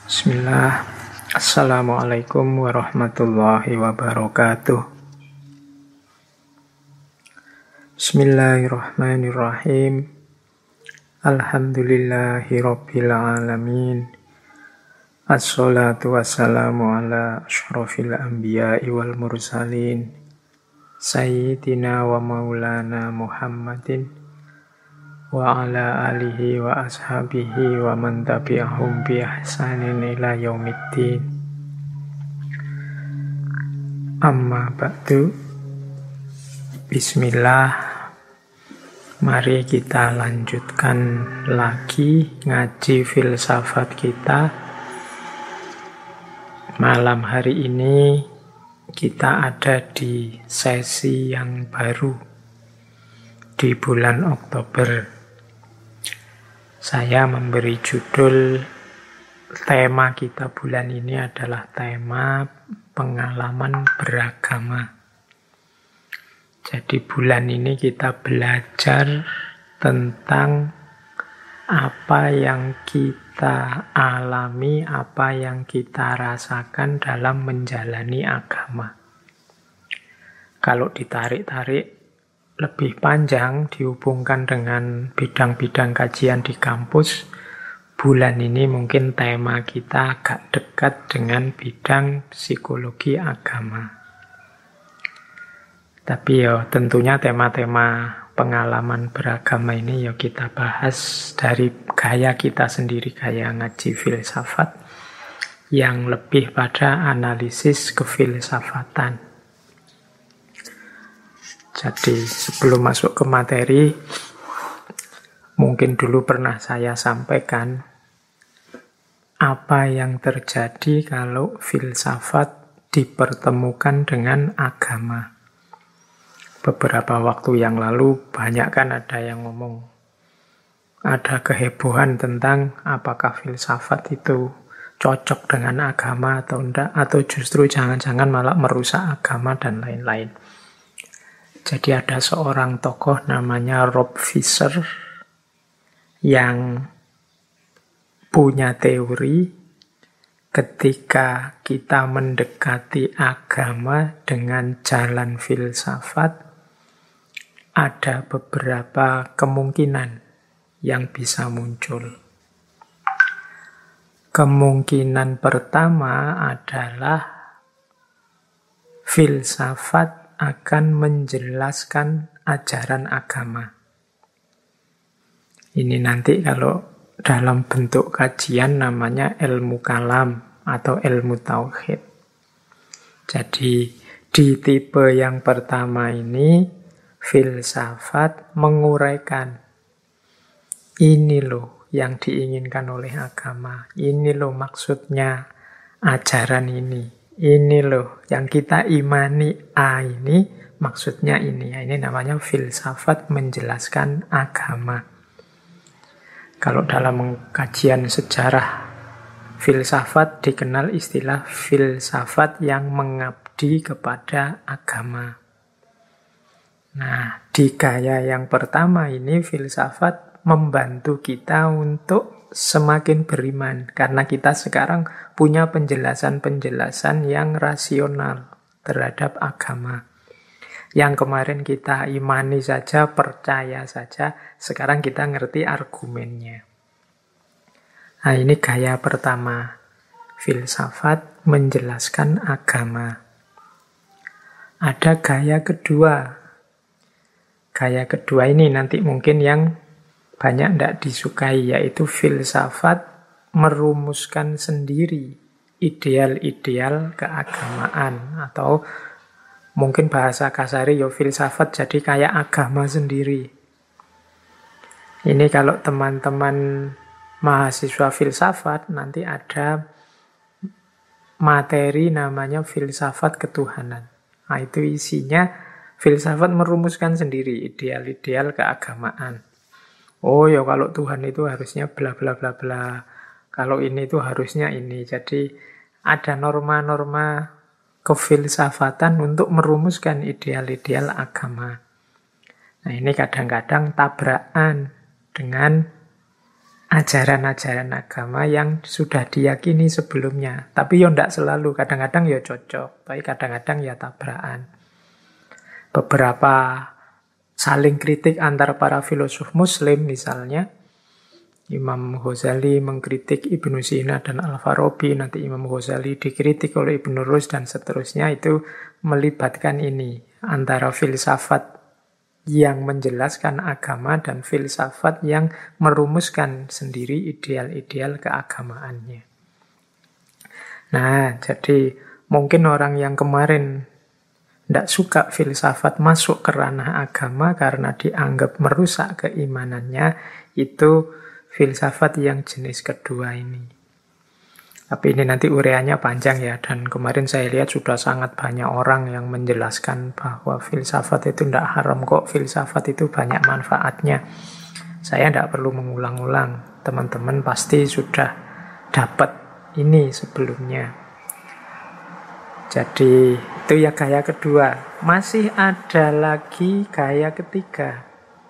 Bismillah. Assalamualaikum warahmatullahi wabarakatuh. Bismillahirrahmanirrahim. Alhamdulillahi rabbil alamin. Assalatu wassalamu ala asyrafil anbiya'i wal mursalin, Sayyidina wa maulana Muhammadin wa ala alihi wa ashabihi wa man tabi'ahum bi ihsanin ila yaumiddin. Amma ba'du. Bismillah. Mari kita lanjutkan lagi ngaji filsafat kita. Malam hari ini kita ada di sesi yang baru di bulan Oktober. Saya memberi judul, tema kita bulan ini adalah tema pengalaman beragama. Jadi bulan ini kita belajar tentang apa yang kita alami, apa yang kita rasakan dalam menjalani agama. Kalau ditarik-tarik lebih panjang, dihubungkan dengan bidang-bidang kajian di kampus, bulan ini mungkin tema kita agak dekat dengan bidang psikologi agama. Tapi tentunya tema-tema pengalaman beragama ini kita bahas dari gaya kita sendiri, gaya ngaji filsafat yang lebih pada analisis kefilsafatan. Jadi sebelum masuk ke materi, mungkin dulu pernah saya sampaikan apa yang terjadi kalau filsafat dipertemukan dengan agama. Beberapa waktu yang lalu banyak kan ada yang ngomong, ada kehebohan tentang apakah filsafat itu cocok dengan agama atau enggak, atau justru jangan-jangan malah merusak agama dan lain-lain. Jadi ada seorang tokoh namanya Rob Fisher yang punya teori ketika kita mendekati agama dengan jalan filsafat, ada beberapa kemungkinan yang bisa muncul. Kemungkinan pertama adalah filsafat akan menjelaskan ajaran agama. Ini nanti kalau dalam bentuk kajian namanya ilmu kalam atau ilmu tauhid. Jadi di tipe yang pertama ini filsafat menguraikan, ini loh yang diinginkan oleh agama, ini loh maksudnya ajaran ini loh yang kita imani, ini maksudnya ini. Ini namanya filsafat menjelaskan agama. Kalau dalam kajian sejarah filsafat dikenal istilah filsafat yang mengabdi kepada agama. Nah, di gaya yang pertama ini filsafat membantu kita untuk semakin beriman, karena kita sekarang punya penjelasan-penjelasan yang rasional terhadap agama. Yang kemarin kita imani saja, percaya saja, sekarang kita ngerti argumennya. Nah, ini gaya pertama, filsafat menjelaskan agama. Ada gaya kedua. Gaya kedua ini nanti mungkin yang banyak tidak disukai, yaitu filsafat merumuskan sendiri ideal-ideal keagamaan, atau mungkin bahasa kasarnya filsafat jadi kayak agama sendiri. Ini kalau teman-teman mahasiswa filsafat nanti ada materi namanya filsafat ketuhanan. Nah, itu isinya filsafat merumuskan sendiri ideal-ideal keagamaan. Oh ya, kalau Tuhan itu harusnya bla bla bla bla. Kalau ini itu harusnya ini. Jadi ada norma-norma kefilsafatan untuk merumuskan ideal-ideal agama. Nah, ini kadang-kadang tabrakan dengan ajaran-ajaran agama yang sudah diyakini sebelumnya. Tapi ya tidak selalu, kadang-kadang ya cocok, tapi kadang-kadang ya tabrakan. Beberapa saling kritik antar para filosof Muslim misalnya, Imam Ghazali mengkritik Ibnu Sina dan Al-Farabi, nanti Imam Ghazali dikritik oleh Ibnu Rus dan seterusnya, itu melibatkan ini, antara filsafat yang menjelaskan agama dan filsafat yang merumuskan sendiri ideal-ideal keagamaannya. Nah, jadi mungkin orang yang kemarin tidak suka filsafat masuk ke ranah agama karena dianggap merusak keimanannya, itu filsafat yang jenis kedua ini. Tapi ini nanti ureanya panjang ya, dan kemarin saya lihat sudah sangat banyak orang yang menjelaskan bahwa filsafat itu tidak haram kok, filsafat itu banyak manfaatnya. Saya tidak perlu mengulang-ulang, teman-teman pasti sudah dapat ini sebelumnya. Jadi itu ya gaya kedua. Masih ada lagi gaya ketiga.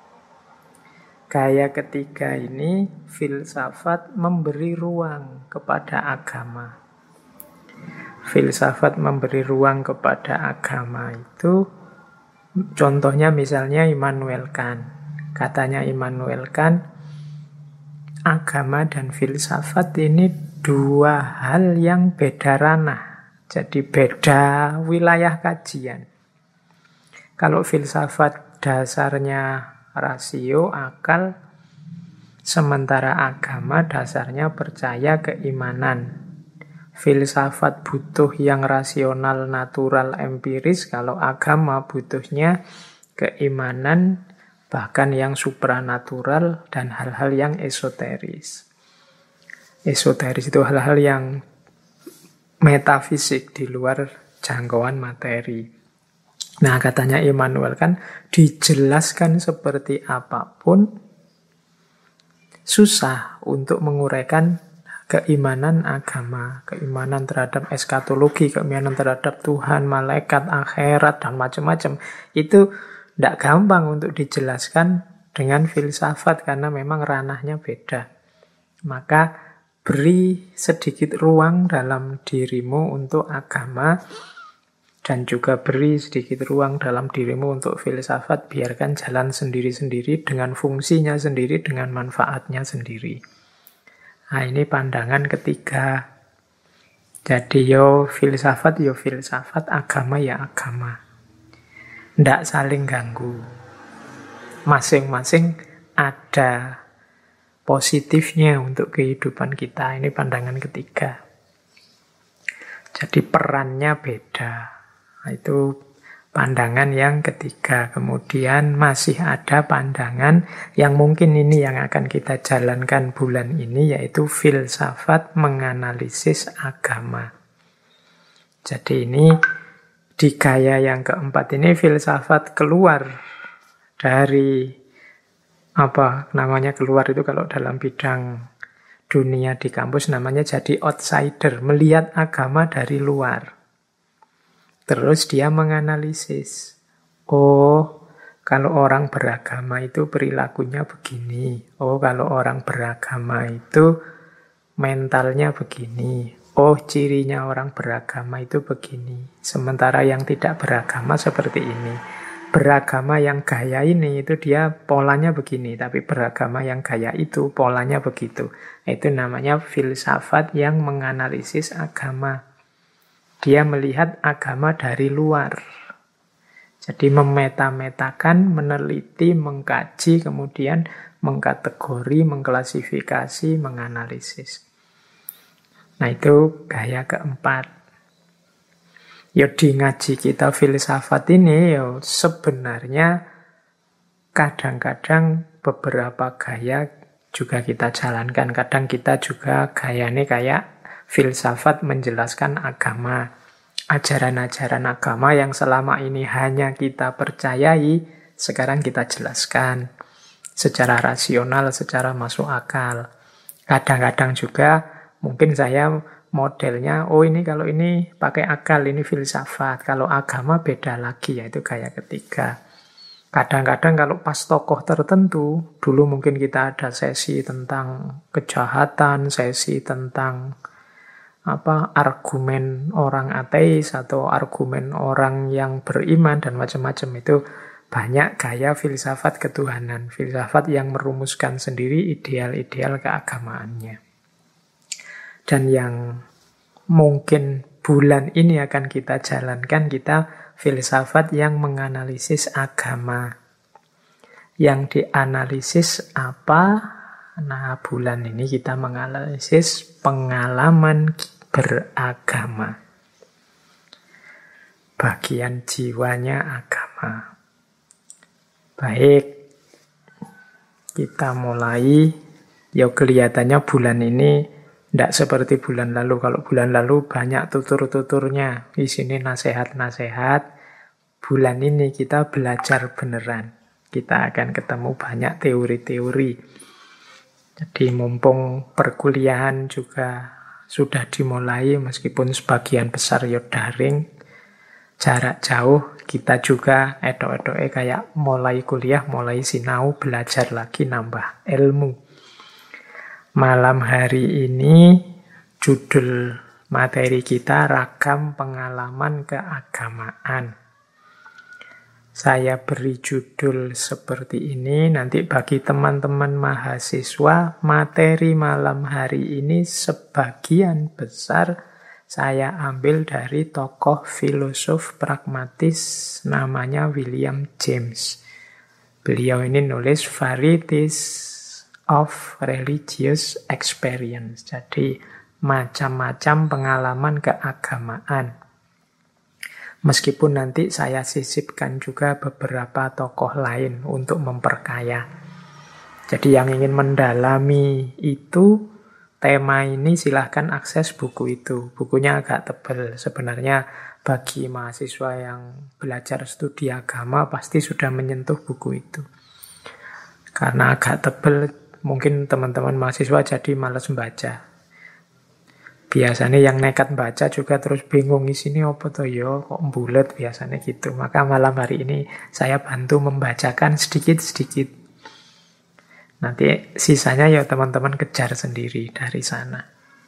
Gaya ketiga ini filsafat memberi ruang kepada agama. Filsafat memberi ruang kepada agama itu contohnya misalnya Immanuel Kant. Katanya Immanuel Kant, agama dan filsafat ini dua hal yang beda ranah. Jadi beda wilayah kajian. Kalau filsafat dasarnya rasio, akal, sementara agama dasarnya percaya keimanan. Filsafat butuh yang rasional, natural, empiris, kalau agama butuhnya keimanan, bahkan yang supranatural dan hal-hal yang esoteris. Esoteris itu hal-hal yang metafisik di luar jangkauan materi. Nah, katanya Immanuel kan dijelaskan seperti apapun susah untuk menguraikan keimanan agama, keimanan terhadap eskatologi, keimanan terhadap Tuhan, malaikat, akhirat, dan macam-macam. Itu tidak gampang untuk dijelaskan dengan filsafat karena memang ranahnya beda. Maka beri sedikit ruang dalam dirimu untuk agama, dan juga beri sedikit ruang dalam dirimu untuk filsafat, biarkan jalan sendiri-sendiri dengan fungsinya sendiri, dengan manfaatnya sendiri. Nah, ini pandangan ketiga. Jadi yo filsafat, agama ya agama. Tidak saling ganggu. Masing-masing ada positifnya untuk kehidupan kita. Ini pandangan ketiga. Jadi perannya beda. Nah, itu pandangan yang ketiga. Kemudian masih ada pandangan yang mungkin ini yang akan kita jalankan bulan ini, yaitu filsafat menganalisis agama. Jadi ini di gaya yang keempat ini filsafat keluar dari keluar itu kalau dalam bidang dunia di kampus namanya jadi outsider, melihat agama dari luar. Terus dia menganalisis. Oh, kalau orang beragama itu perilakunya begini. Oh, kalau orang beragama itu mentalnya begini. Oh, cirinya orang beragama itu begini. Sementara yang tidak beragama seperti ini. Beragama yang gaya ini itu dia polanya begini. Tapi beragama yang gaya itu polanya begitu. Itu namanya filsafat yang menganalisis agama. Dia melihat agama dari luar. Jadi memeta-metakan, meneliti, mengkaji, kemudian mengkategori, mengklasifikasi, menganalisis. Nah, itu gaya keempat. Ya di ngaji kita filsafat ini ya sebenarnya kadang-kadang beberapa gaya juga kita jalankan. Kadang kita juga gayanya kayak filsafat menjelaskan agama, ajaran-ajaran agama yang selama ini hanya kita percayai, sekarang kita jelaskan secara rasional, secara masuk akal. Kadang-kadang juga mungkin saya modelnya, oh ini kalau ini pakai akal, ini filsafat. Kalau agama beda lagi, yaitu gaya ketiga. Kadang-kadang kalau pas tokoh tertentu, dulu mungkin kita ada sesi tentang kejahatan, sesi tentang argumen orang ateis atau argumen orang yang beriman dan macam-macam. Itu banyak gaya filsafat ketuhanan, filsafat yang merumuskan sendiri ideal-ideal keagamaannya. Dan yang mungkin bulan ini akan kita jalankan, kita filsafat yang menganalisis agama. Yang dianalisis apa? Nah, bulan ini kita menganalisis pengalaman beragama. Bagian jiwanya agama. Baik, kita mulai. Ya kelihatannya bulan ini tidak seperti bulan lalu. Kalau bulan lalu banyak tutur-tuturnya. Di sini nasihat-nasihat. Bulan ini kita belajar beneran. Kita akan ketemu banyak teori-teori. Jadi mumpung perkuliahan juga sudah dimulai, meskipun sebagian besar ya daring, jarak jauh, kita juga edok-edoknya kayak mulai kuliah, mulai sinau, belajar lagi, nambah ilmu. Malam hari ini judul materi kita ragam pengalaman keagamaan. Saya beri judul seperti ini, nanti bagi teman-teman mahasiswa, materi malam hari ini sebagian besar saya ambil dari tokoh filosof pragmatis namanya William James. Beliau ini nulis Varieties of Religious Experience, jadi macam-macam pengalaman keagamaan. Meskipun nanti saya sisipkan juga beberapa tokoh lain untuk memperkaya. Jadi yang ingin mendalami itu, tema ini silahkan akses buku itu. Bukunya agak tebal. Sebenarnya bagi mahasiswa yang belajar studi agama pasti sudah menyentuh buku itu. Karena agak tebal, mungkin teman-teman mahasiswa jadi malas membaca. Biasanya yang nekat baca juga terus bingung isinya apa toh yo, kok bulet biasanya gitu. Maka malam hari ini saya bantu membacakan sedikit-sedikit. Nanti sisanya ya teman-teman kejar sendiri dari sana.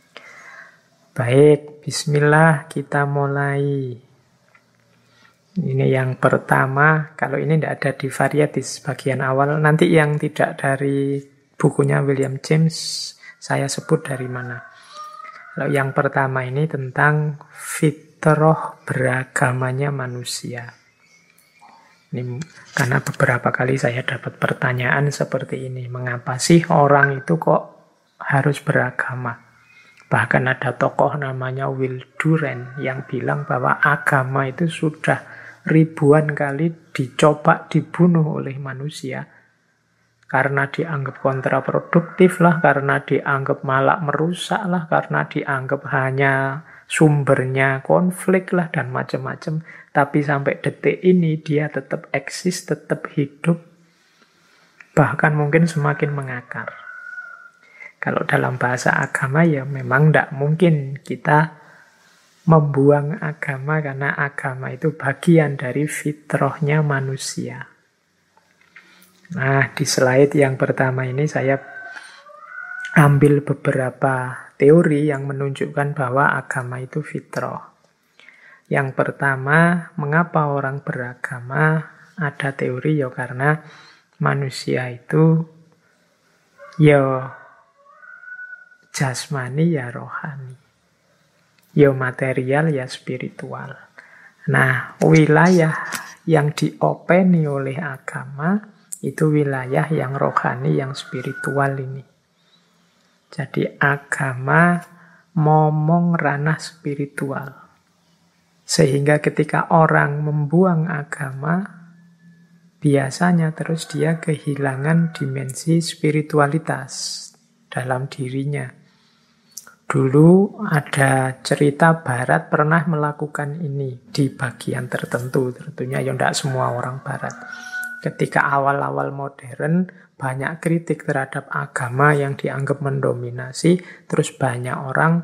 Baik, bismillah kita mulai. Ini yang pertama, kalau ini tidak ada di Varieties bagian awal. Nanti yang tidak dari bukunya William James, saya sebut dari mana. Kalau yang pertama ini tentang fitrah beragamanya manusia. Ini karena beberapa kali saya dapat pertanyaan seperti ini. Mengapa sih orang itu kok harus beragama? Bahkan ada tokoh namanya Will Durant yang bilang bahwa agama itu sudah ribuan kali dicoba dibunuh oleh manusia. Karena dianggap kontraproduktif lah, karena dianggap malah merusak lah, karena dianggap hanya sumbernya konflik lah, dan macam-macam. Tapi sampai detik ini dia tetap eksis, tetap hidup, bahkan mungkin semakin mengakar. Kalau dalam bahasa agama ya memang tidak mungkin kita membuang agama, karena agama itu bagian dari fitrahnya manusia. Nah, di slide yang pertama ini saya ambil beberapa teori yang menunjukkan bahwa agama itu fitrah. Yang pertama, mengapa orang beragama? Ada teori ya karena manusia itu ya jasmani ya rohani. Ya material ya spiritual. Nah, wilayah yang diopeni oleh agama itu wilayah yang rohani, yang spiritual ini. Jadi agama momong ranah spiritual. Sehingga ketika orang membuang agama, biasanya terus dia kehilangan dimensi spiritualitas dalam dirinya. Dulu ada cerita Barat pernah melakukan ini di bagian tertentu. Tentunya ya tidak semua orang Barat. Ketika awal-awal modern, banyak kritik terhadap agama yang dianggap mendominasi, terus banyak orang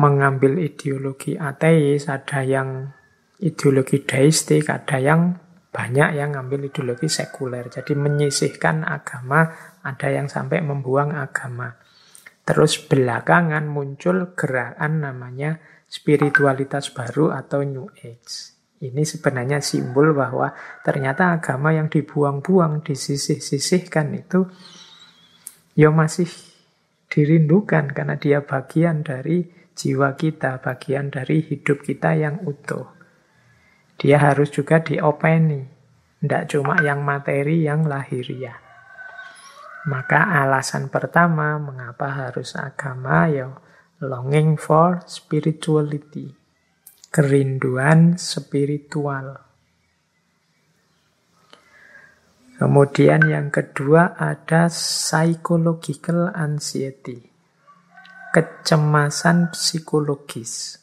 mengambil ideologi ateis, ada yang ideologi deistik, ada yang Banyak yang ngambil ideologi sekuler. Jadi menyisihkan agama, ada yang sampai membuang agama. Terus belakangan muncul gerakan namanya spiritualitas baru atau New Age. Ini sebenarnya simbol bahwa ternyata agama yang dibuang-buang, disisih-sisihkan itu ya masih dirindukan karena dia bagian dari jiwa kita, bagian dari hidup kita yang utuh. Dia harus juga diopeni, tidak cuma yang materi, yang lahiriah. Maka alasan pertama mengapa harus agama, ya longing for spirituality, kerinduan spiritual. Kemudian yang kedua ada psychological anxiety, kecemasan psikologis.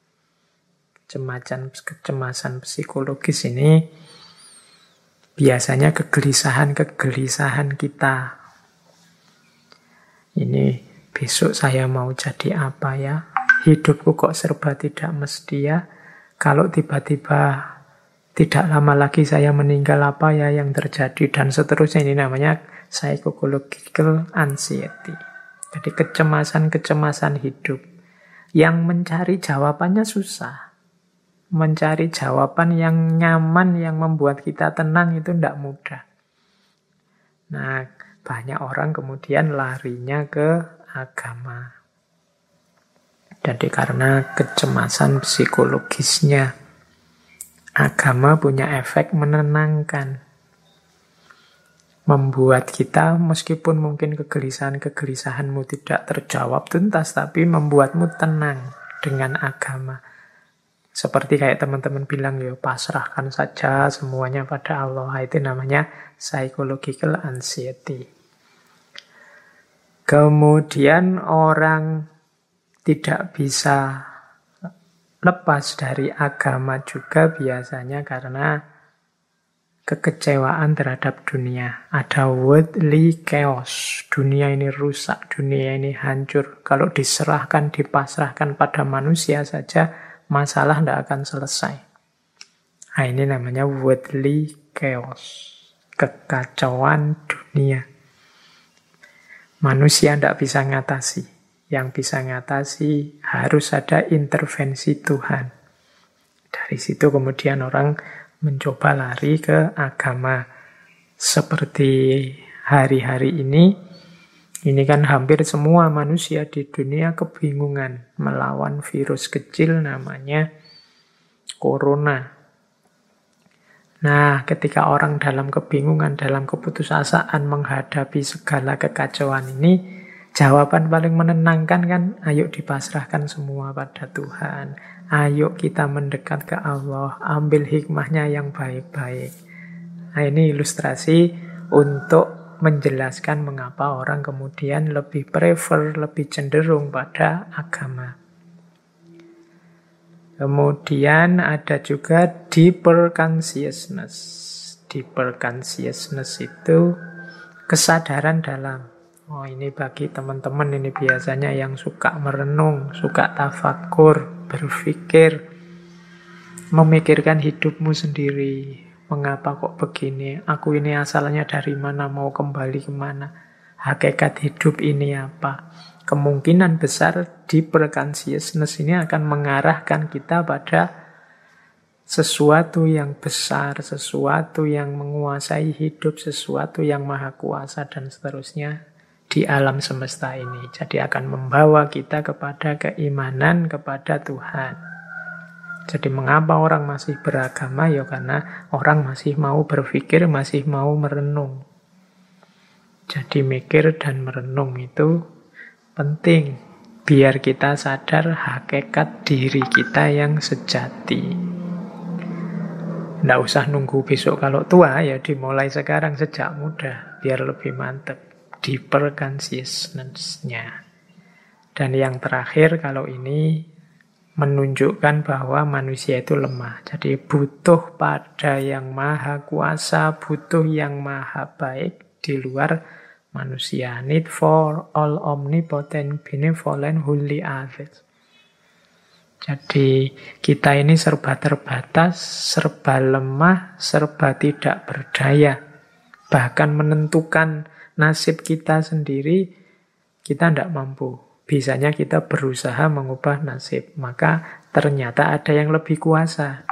Kecemasan psikologis ini biasanya kegelisahan-kegelisahan kita. Ini besok saya mau jadi apa ya? Hidupku kok serba tidak mesti ya? Kalau tiba-tiba tidak lama lagi saya meninggal, apa ya yang terjadi? Dan seterusnya. Ini namanya psychological anxiety. Jadi kecemasan-kecemasan hidup. Yang mencari jawabannya susah. Mencari jawaban yang nyaman, yang membuat kita tenang itu tidak mudah. Nah, banyak orang kemudian larinya ke agama. Jadi karena kecemasan psikologisnya, agama punya efek menenangkan. Membuat kita, meskipun mungkin kegelisahan-kegelisahanmu tidak terjawab tuntas, tapi membuatmu tenang dengan agama. Seperti kayak teman-teman bilang, ya pasrahkan saja semuanya pada Allah. Itu namanya psychological anxiety. Kemudian orang tidak bisa lepas dari agama juga biasanya karena kekecewaan terhadap dunia. Ada worldly chaos. Dunia ini rusak, dunia ini hancur. Kalau diserahkan, dipasrahkan pada manusia saja, masalah tidak akan selesai. Nah, ini namanya worldly chaos. Kekacauan dunia. Manusia tidak bisa ngatasi. Yang bisa ngatasi harus ada intervensi Tuhan. Dari situ kemudian orang mencoba lari ke agama. Seperti hari-hari ini kan hampir semua manusia di dunia kebingungan melawan virus kecil namanya corona. Nah, ketika orang dalam kebingungan, dalam keputusasaan menghadapi segala kekacauan ini, jawaban paling menenangkan kan, ayo dipasrahkan semua pada Tuhan. Ayo kita mendekat ke Allah, ambil hikmahnya yang baik-baik. Nah, ini ilustrasi untuk menjelaskan mengapa orang kemudian lebih prefer, lebih cenderung pada agama. Kemudian ada juga deeper consciousness. Deeper consciousness itu kesadaran dalam. Oh, ini bagi teman-teman ini biasanya yang suka merenung, suka tafakur, berpikir, memikirkan hidupmu sendiri. Mengapa kok begini? Aku ini asalnya dari mana? Mau kembali kemana? Hakikat hidup ini apa? Kemungkinan besar deeper consciousness ini akan mengarahkan kita pada sesuatu yang besar, sesuatu yang menguasai hidup, sesuatu yang maha kuasa, dan seterusnya di alam semesta ini. Jadi akan membawa kita kepada keimanan kepada Tuhan. Jadi mengapa orang masih beragama? Ya karena orang masih mau berpikir, masih mau merenung. Jadi mikir dan merenung itu penting. Biar kita sadar hakikat diri kita yang sejati. Nggak usah nunggu besok kalau tua, ya dimulai sekarang sejak muda. Biar lebih mantap. Deeper consciousness-nya. Dan yang terakhir, kalau ini menunjukkan bahwa manusia itu lemah. Jadi butuh pada yang maha kuasa, butuh yang maha baik di luar manusia. Need for all omnipotent, benevolent, holy others. Jadi kita ini serba terbatas, serba lemah, serba tidak berdaya. Bahkan menentukan nasib kita sendiri, kita tidak mampu. Bisanya kita berusaha mengubah nasib. Maka ternyata ada yang lebih kuasa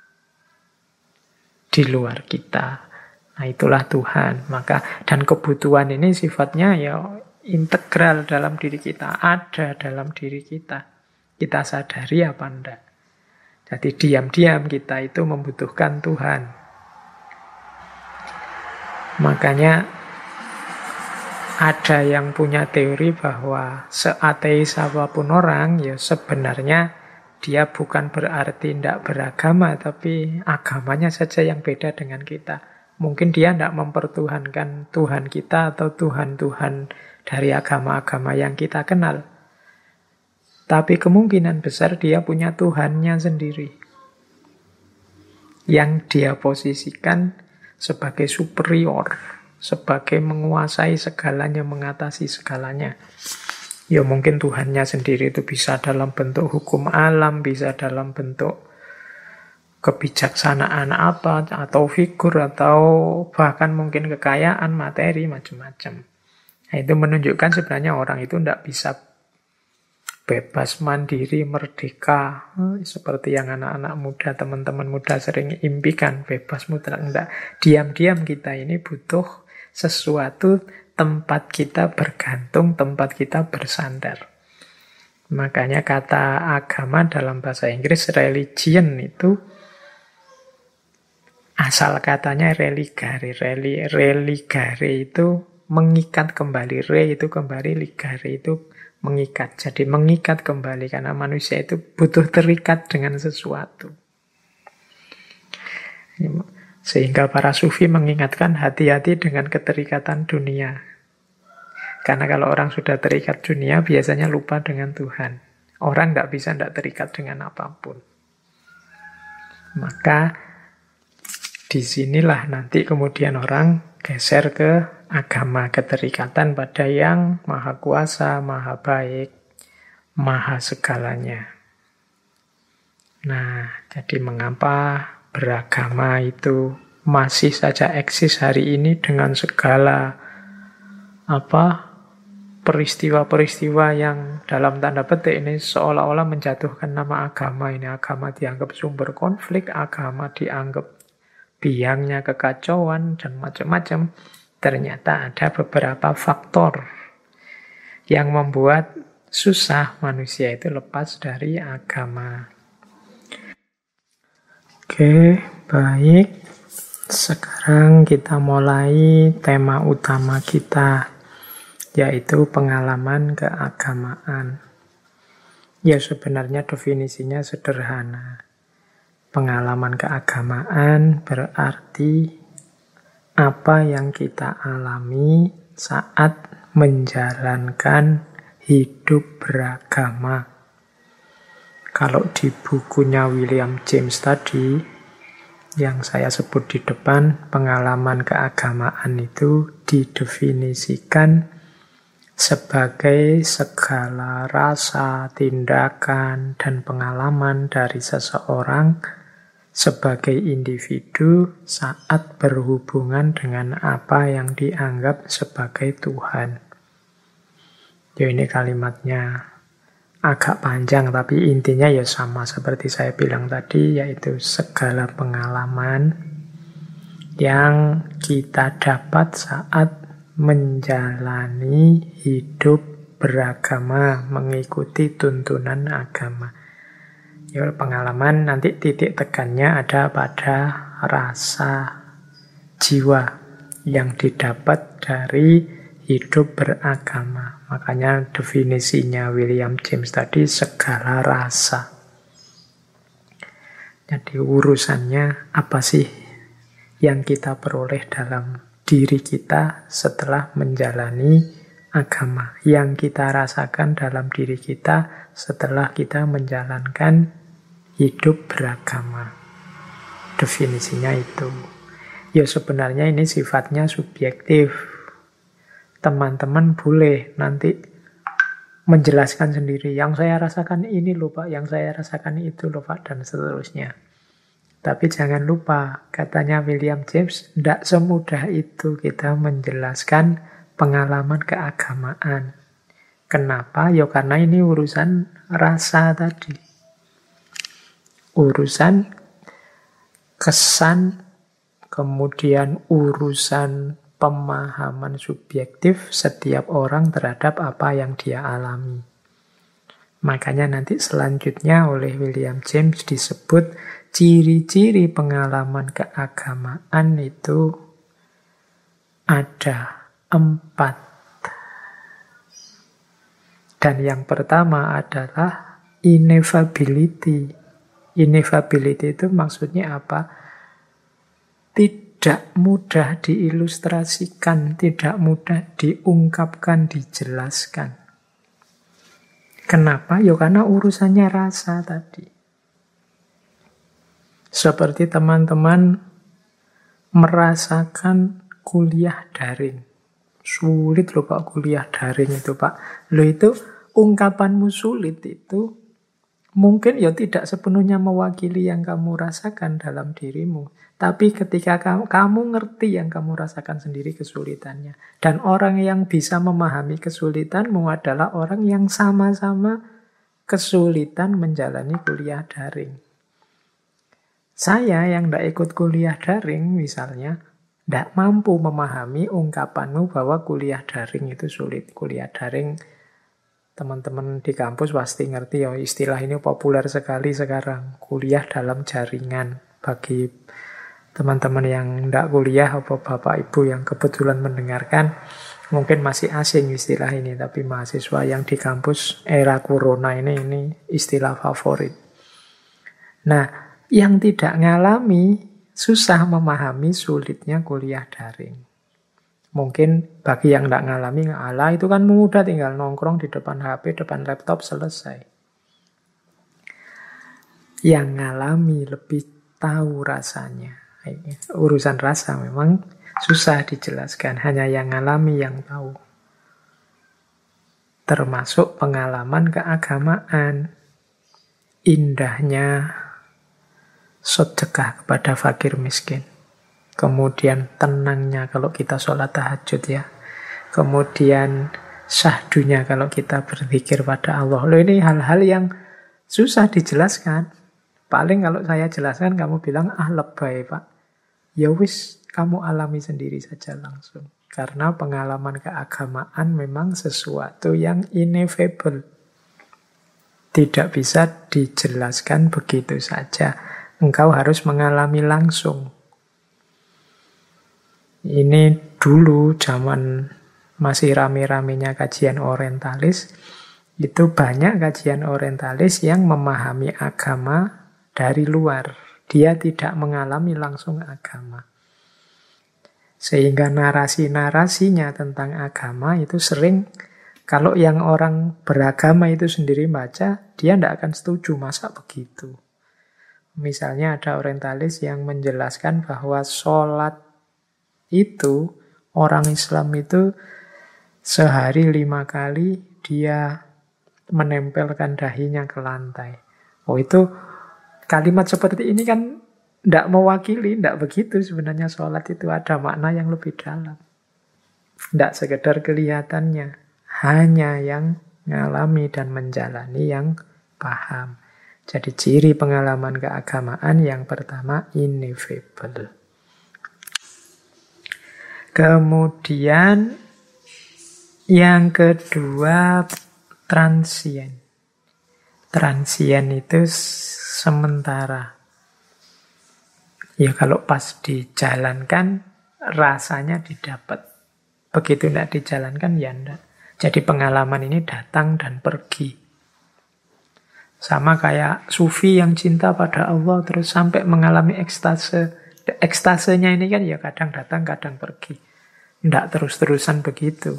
di luar kita. Nah, itulah Tuhan. Dan kebutuhan ini sifatnya ya integral dalam diri kita. Ada dalam diri kita. Kita sadari apa enggak. Jadi diam-diam kita itu membutuhkan Tuhan. Makanya ada yang punya teori bahwa seateis apapun orang, ya sebenarnya dia bukan berarti tidak beragama, tapi agamanya saja yang beda dengan kita. Mungkin dia tidak mempertuhankan Tuhan kita atau Tuhan-Tuhan dari agama-agama yang kita kenal. Tapi kemungkinan besar dia punya Tuhannya sendiri. Yang dia posisikan sebagai superior, sebagai menguasai segalanya, mengatasi segalanya. Ya mungkin Tuhannya sendiri itu bisa dalam bentuk hukum alam, bisa dalam bentuk kebijaksanaan apa, atau figur, atau bahkan mungkin kekayaan, materi, macam-macam. Nah, itu menunjukkan sebenarnya orang itu tidak bisa bebas, mandiri, merdeka. Seperti yang anak-anak muda, teman-teman muda sering impikan, bebas mutlak. Enggak. Diam-diam kita ini butuh sesuatu tempat kita bergantung, tempat kita bersandar. Makanya kata agama dalam bahasa Inggris, religion itu, asal katanya religare. Religare itu mengikat kembali. Re itu kembali, ligare itu mengikat. Jadi mengikat kembali karena manusia itu butuh terikat dengan sesuatu. Sehingga para sufi mengingatkan hati-hati dengan keterikatan dunia. Karena kalau orang sudah terikat dunia biasanya lupa dengan Tuhan. Orang tidak bisa tidak terikat dengan apapun. Maka disinilah nanti kemudian orang geser ke agama, keterikatan pada yang maha kuasa, maha baik, maha segalanya. Nah, jadi mengapa beragama itu masih saja eksis hari ini dengan segala peristiwa-peristiwa yang dalam tanda petik ini seolah-olah menjatuhkan nama agama. Ini agama dianggap sumber konflik, agama dianggap biangnya kekacauan, dan macam-macam. Ternyata ada beberapa faktor yang membuat susah manusia itu lepas dari agama. Oke, baik. Sekarang kita mulai tema utama kita, yaitu pengalaman keagamaan. Ya sebenarnya definisinya sederhana. Pengalaman keagamaan berarti apa yang kita alami saat menjalankan hidup beragama. Kalau di bukunya William James tadi, yang saya sebut di depan, pengalaman keagamaan itu didefinisikan sebagai segala rasa, tindakan, dan pengalaman dari seseorang sebagai individu saat berhubungan dengan apa yang dianggap sebagai Tuhan. Ya ini kalimatnya agak panjang, tapi intinya ya sama seperti saya bilang tadi, yaitu segala pengalaman yang kita dapat saat menjalani hidup beragama, mengikuti tuntunan agama. Ya, pengalaman nanti titik tekannya ada pada rasa jiwa yang didapat dari hidup beragama. Makanya definisinya William James tadi segala rasa. Jadi urusannya apa sih yang kita peroleh dalam diri kita setelah menjalani agama, yang kita rasakan dalam diri kita setelah kita menjalankan hidup beragama. Definisinya itu. Ya sebenarnya ini sifatnya subjektif. Teman-teman boleh nanti menjelaskan sendiri. Yang saya rasakan ini loh Pak, yang saya rasakan itu loh Pak, dan seterusnya. Tapi jangan lupa, katanya William James, tidak semudah itu kita menjelaskan pengalaman keagamaan. Kenapa? Ya karena ini urusan rasa tadi. Urusan kesan, kemudian urusan pemahaman subjektif setiap orang terhadap apa yang dia alami. Makanya nanti selanjutnya oleh William James disebut ciri-ciri pengalaman keagamaan itu ada 4. Dan yang pertama adalah ineffability. Ineffability itu maksudnya apa? Tidak mudah diilustrasikan, tidak mudah diungkapkan, dijelaskan. Kenapa? Ya karena urusannya rasa tadi. Seperti teman-teman merasakan kuliah daring. Sulit loh Pak kuliah daring itu Pak. Loh itu ungkapanmu sulit itu mungkin ya tidak sepenuhnya mewakili yang kamu rasakan dalam dirimu. Tapi ketika kamu ngerti yang kamu rasakan sendiri kesulitannya. Dan orang yang bisa memahami kesulitanmu adalah orang yang sama-sama kesulitan menjalani kuliah daring. Saya yang tidak ikut kuliah daring misalnya, tidak mampu memahami ungkapanmu bahwa kuliah daring itu sulit. Kuliah daring, teman-teman di kampus pasti ngerti ya, istilah ini populer sekali sekarang. Kuliah dalam jaringan. Bagi teman-teman yang tidak kuliah atau bapak ibu yang kebetulan mendengarkan, mungkin masih asing istilah ini. Tapi mahasiswa yang di kampus era corona ini istilah favorit. Nah, yang tidak ngalami susah memahami sulitnya kuliah daring. Mungkin bagi yang tidak ngalami, ala itu kan mudah, tinggal nongkrong di depan HP, depan laptop, selesai. Yang ngalami lebih tahu rasanya. Urusan rasa memang susah dijelaskan, hanya yang ngalami yang tahu. Termasuk pengalaman keagamaan. Indahnya sedekah kepada fakir miskin. Kemudian tenangnya kalau kita sholat tahajud ya. Kemudian syahdunya kalau kita berzikir pada Allah. Loh ini hal-hal yang susah dijelaskan. Paling kalau saya jelaskan kamu bilang, lebay Pak. Ya wis, kamu alami sendiri saja langsung. Karena pengalaman keagamaan memang sesuatu yang ineffable. Tidak bisa dijelaskan begitu saja. Engkau harus mengalami langsung. Ini dulu zaman masih rame-ramenya kajian orientalis, itu banyak kajian orientalis yang memahami agama dari luar. Dia tidak mengalami langsung agama. Sehingga narasi-narasinya tentang agama itu sering, kalau yang orang beragama itu sendiri baca, dia tidak akan setuju, masa begitu. Misalnya ada orientalis yang menjelaskan bahwa sholat itu, orang Islam itu sehari 5 kali dia menempelkan dahinya ke lantai. Oh itu kalimat seperti ini kan tidak mewakili, tidak begitu sebenarnya sholat itu ada makna yang lebih dalam. Tidak sekedar kelihatannya, hanya yang ngalami dan menjalani yang paham. Jadi ciri pengalaman keagamaan yang pertama ineffable. Kemudian yang kedua transient. Transient itu sementara. Ya kalau pas dijalankan rasanya didapat. Begitu tidak dijalankan ya enggak. Jadi pengalaman ini datang dan pergi. Sama kayak sufi yang cinta pada Allah terus sampai mengalami ekstase. Ekstasenya ini kan ya kadang datang, kadang pergi. Tidak terus-terusan begitu.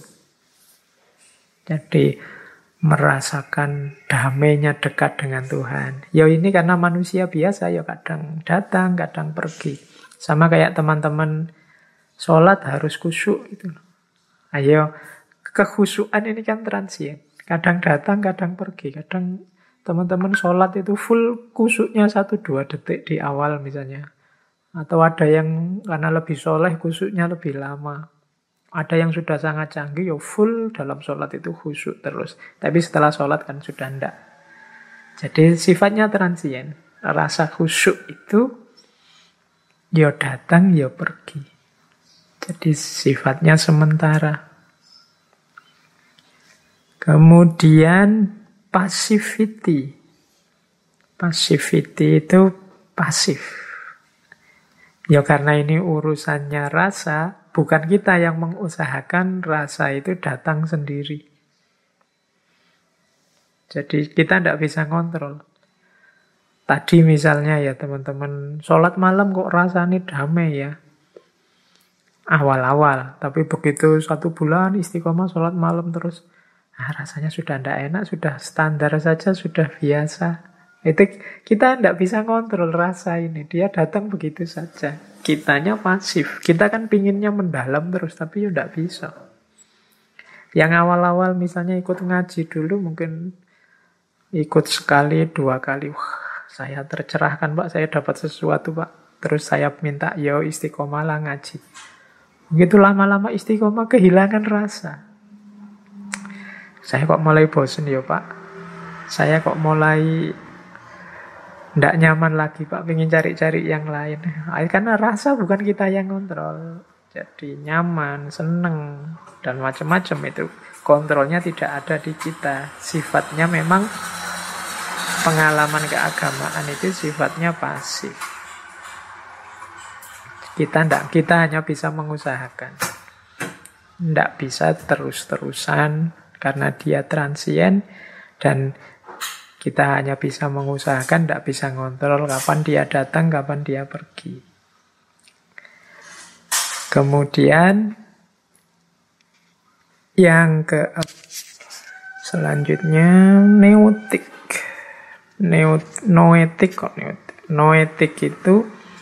Jadi merasakan damainya dekat dengan Tuhan. Ya ini karena manusia biasa, ya kadang datang, kadang pergi. Sama kayak teman-teman sholat harus khusyuk. Gitu. Ayo, kekhusyuan ini kan transient. Kadang datang, kadang pergi. Kadang teman-teman sholat itu full kusuknya 1-2 detik di awal misalnya. Atau ada yang karena lebih soleh khusyuknya lebih lama. Ada yang sudah sangat canggih, ya full dalam sholat itu khusyuk terus. Tapi setelah sholat kan sudah enggak. Jadi sifatnya transien. Rasa khusyuk itu ya datang, ya pergi. Jadi sifatnya sementara. Kemudian passivity. Passivity itu pasif. Ya karena ini urusannya rasa, bukan kita yang mengusahakan rasa itu datang sendiri. Jadi kita tidak bisa kontrol. Tadi misalnya ya teman-teman, sholat malam kok rasanya damai ya. Awal-awal, tapi begitu 1 bulan istiqomah sholat malam terus, rasanya sudah tidak enak, sudah standar saja, sudah biasa. Itu kita tidak bisa kontrol rasa ini. Dia datang begitu saja. Kitanya pasif. Kita kan pinginnya mendalam terus, tapi ya tidak bisa. Yang awal-awal misalnya ikut ngaji dulu, mungkin ikut sekali, 2 kali. Wah, saya tercerahkan Pak, saya dapat sesuatu Pak. Terus saya minta, yo istiqomah lah ngaji. Begitu lama-lama istiqomah kehilangan rasa. Saya kok mulai bosen ya Pak. Saya kok mulai tidak nyaman lagi Pak, pengen cari-cari yang lain. Karena rasa bukan kita yang kontrol. Jadi nyaman, seneng, dan macam-macam itu. Kontrolnya tidak ada di kita. Sifatnya memang pengalaman keagamaan itu sifatnya pasif. Kita hanya bisa mengusahakan. Tidak bisa terus-terusan karena dia transien dan kita hanya bisa mengusahakan, tidak bisa ngontrol kapan dia datang, kapan dia pergi. Kemudian yang selanjutnya noetik. Noetik itu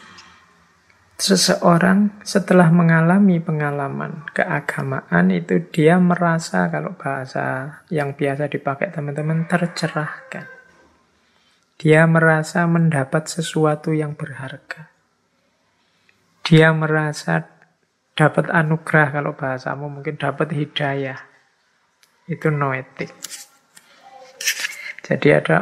seseorang setelah mengalami pengalaman keagamaan itu dia merasa, kalau bahasa yang biasa dipakai teman-teman, tercerahkan. Dia merasa mendapat sesuatu yang berharga. Dia merasa dapat anugerah, kalau bahasamu mungkin dapat hidayah. Itu noetik. Jadi ada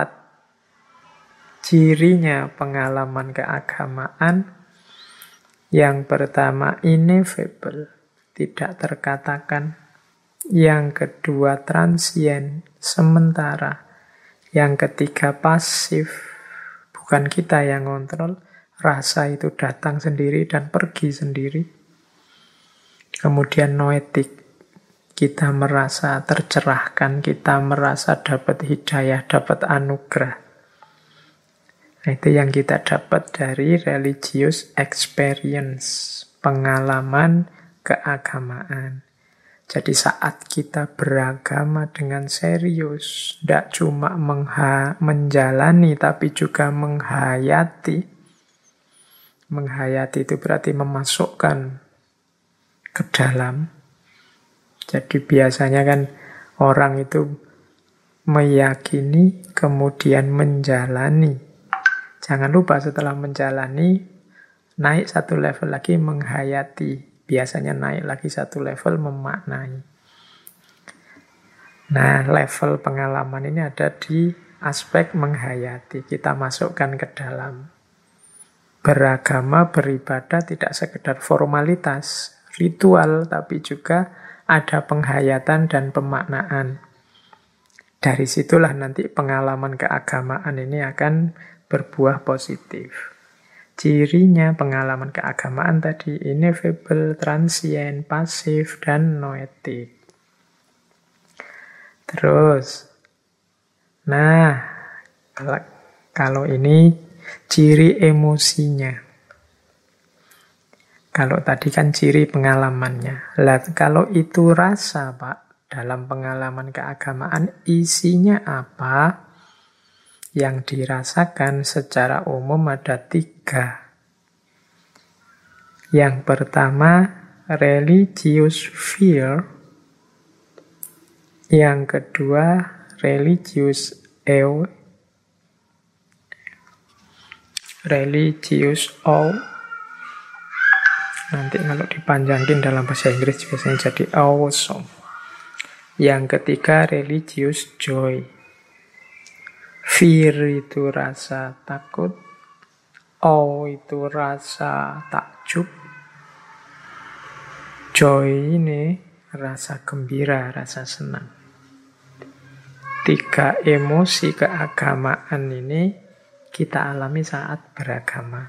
4 cirinya pengalaman keagamaan. Yang pertama, ineffable, tidak terkatakan. Yang kedua, transient, sementara. Yang ketiga, pasif, bukan kita yang kontrol. Rasa itu datang sendiri dan pergi sendiri. Kemudian noetik, kita merasa tercerahkan, kita merasa dapat hidayah, dapat anugerah. Nah, itu yang kita dapat dari religious experience, pengalaman keagamaan. Jadi saat kita beragama dengan serius, tidak cuma menjalani, tapi juga menghayati. Menghayati itu berarti memasukkan ke dalam. Jadi biasanya kan orang itu meyakini, kemudian menjalani. Jangan lupa setelah menjalani, naik 1 level lagi menghayati. Biasanya naik lagi 1 level memaknai. Nah, level pengalaman ini ada di aspek menghayati. Kita masukkan ke dalam. Beragama, beribadah tidak sekedar formalitas, ritual, tapi juga ada penghayatan dan pemaknaan. Dari situlah nanti pengalaman keagamaan ini akan berbuah positif. Cirinya pengalaman keagamaan tadi ineffable, transient, pasif, dan noetik. Terus, nah, kalau ini ciri emosinya. Kalau tadi kan ciri pengalamannya. Lah, kalau itu rasa, Pak, dalam pengalaman keagamaan, isinya apa? Yang dirasakan secara umum ada 3. Yang pertama, religious fear. Yang kedua, religious awe. Religious awe. Nanti kalau dipanjangin dalam bahasa Inggris biasanya jadi awesome. Yang ketiga, religious joy. Fear itu rasa takut. Awe itu rasa takjub. Joy ini rasa gembira, rasa senang. 3 emosi keagamaan ini kita alami saat beragama.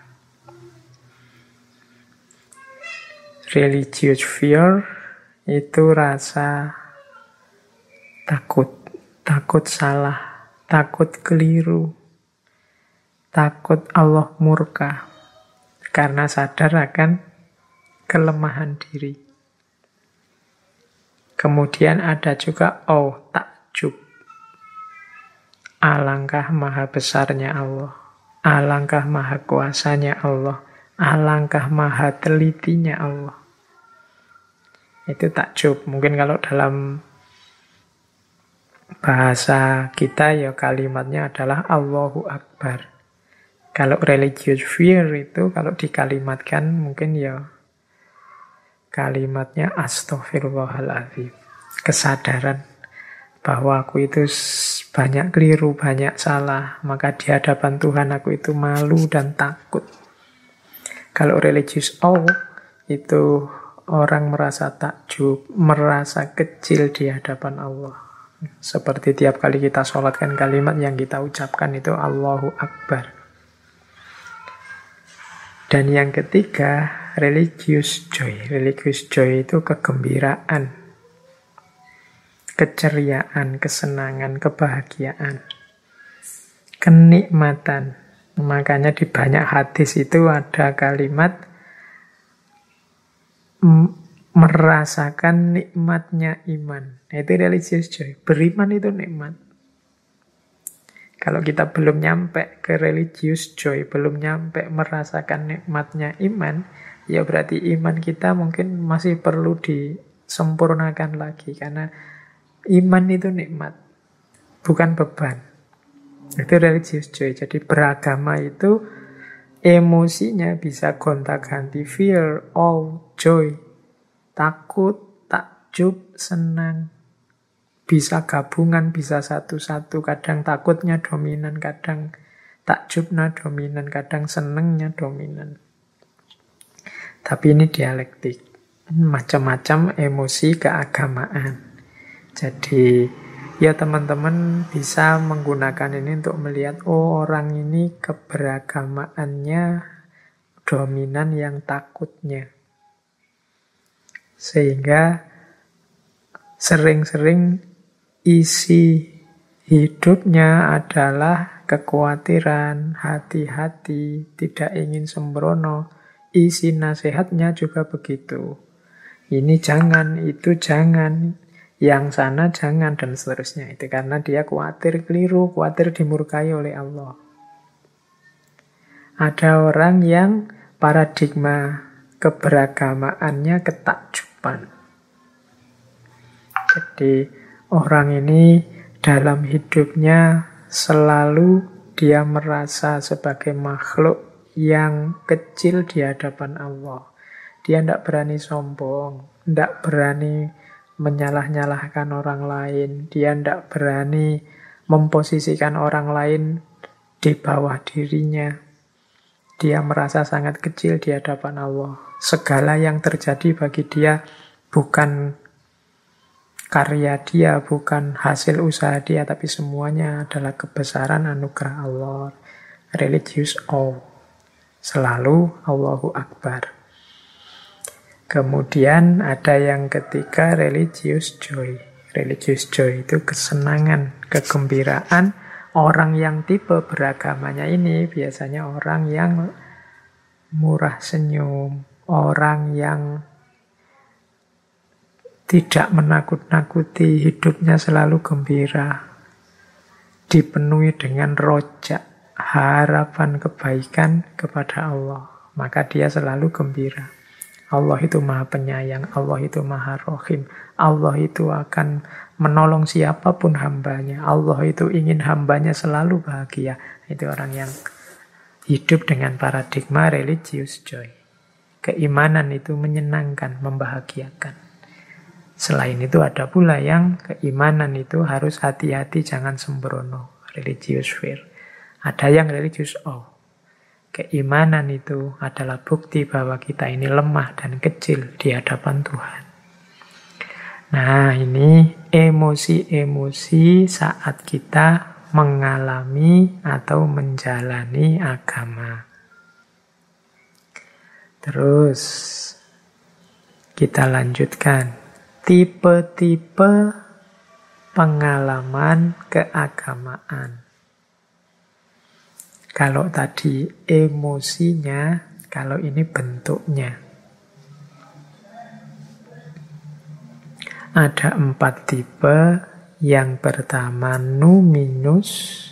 Religious fear itu rasa takut. Takut salah, takut keliru, takut Allah murka. Karena sadar akan kelemahan diri. Kemudian ada juga takjub. Alangkah maha besarnya Allah. Alangkah maha kuasanya Allah. Alangkah maha telitinya Allah. Itu takjub. Mungkin kalau dalam bahasa kita ya kalimatnya adalah Allahu Akbar. Kalau religious fear itu kalau dikalimatkan mungkin ya kalimatnya Astaghfirullahaladzim. Kesadaran bahwa aku itu banyak keliru, banyak salah. Maka di hadapan Tuhan aku itu malu dan takut. Kalau religious awe itu orang merasa takjub, merasa kecil di hadapan Allah. Seperti tiap kali kita sholat kan kalimat yang kita ucapkan itu Allahu Akbar. Dan yang ketiga, religious joy. Religious joy itu kegembiraan, keceriaan, kesenangan, kebahagiaan, kenikmatan. Makanya di banyak hadis itu ada kalimat merasakan nikmatnya iman. Itu religious joy. Beriman itu nikmat. Kalau kita belum nyampe ke religious joy, belum nyampe merasakan nikmatnya iman, ya berarti iman kita mungkin masih perlu disempurnakan lagi. Karena iman itu nikmat, bukan beban. Itu religious joy. Jadi beragama itu emosinya bisa gonta-ganti. Fear, awe, joy. Takut, takjub, senang. Bisa gabungan, bisa satu-satu. Kadang takutnya dominan, kadang takjubnya dominan, kadang senengnya dominan. Tapi ini dialektik. Macam-macam emosi keagamaan. Jadi ya teman-teman bisa menggunakan ini untuk melihat, oh orang ini keberagamaannya dominan yang takutnya. Sehingga sering-sering isi hidupnya adalah kekhawatiran, hati-hati, tidak ingin sembrono. Isi nasihatnya juga begitu. Ini jangan, itu jangan. Yang sana jangan, dan seterusnya. Itu karena dia khawatir keliru, khawatir dimurkai oleh Allah. Ada orang yang paradigma keberagamaannya ketakjuban. Jadi orang ini dalam hidupnya selalu dia merasa sebagai makhluk yang kecil di hadapan Allah. Dia tidak berani sombong, tidak berani menyalah-nyalahkan orang lain. Dia tidak berani memposisikan orang lain di bawah dirinya. Dia merasa sangat kecil di hadapan Allah. Segala yang terjadi bagi dia bukan karya dia, bukan hasil usaha dia, tapi semuanya adalah kebesaran anugerah Allah. Religious awe. Selalu Allahu Akbar. Kemudian ada yang ketiga, religious joy. Religious joy itu kesenangan, kegembiraan. Orang yang tipe beragamanya ini biasanya orang yang murah senyum, orang yang tidak menakut-nakuti, hidupnya selalu gembira, dipenuhi dengan rojak, harapan kebaikan kepada Allah. Maka dia selalu gembira. Allah itu maha penyayang, Allah itu maha rohim, Allah itu akan menolong siapapun hambanya, Allah itu ingin hambanya selalu bahagia. Itu orang yang hidup dengan paradigma religious joy. Keimanan itu menyenangkan, membahagiakan. Selain itu ada pula yang keimanan itu harus hati-hati, jangan sembrono, religious fear. Ada yang religious awe. Keimanan itu adalah bukti bahwa kita ini lemah dan kecil di hadapan Tuhan. Nah, ini emosi-emosi saat kita mengalami atau menjalani agama. Terus, kita lanjutkan. Tipe-tipe pengalaman keagamaan. Kalau tadi emosinya, kalau ini bentuknya. Ada 4 tipe. Yang pertama numinus.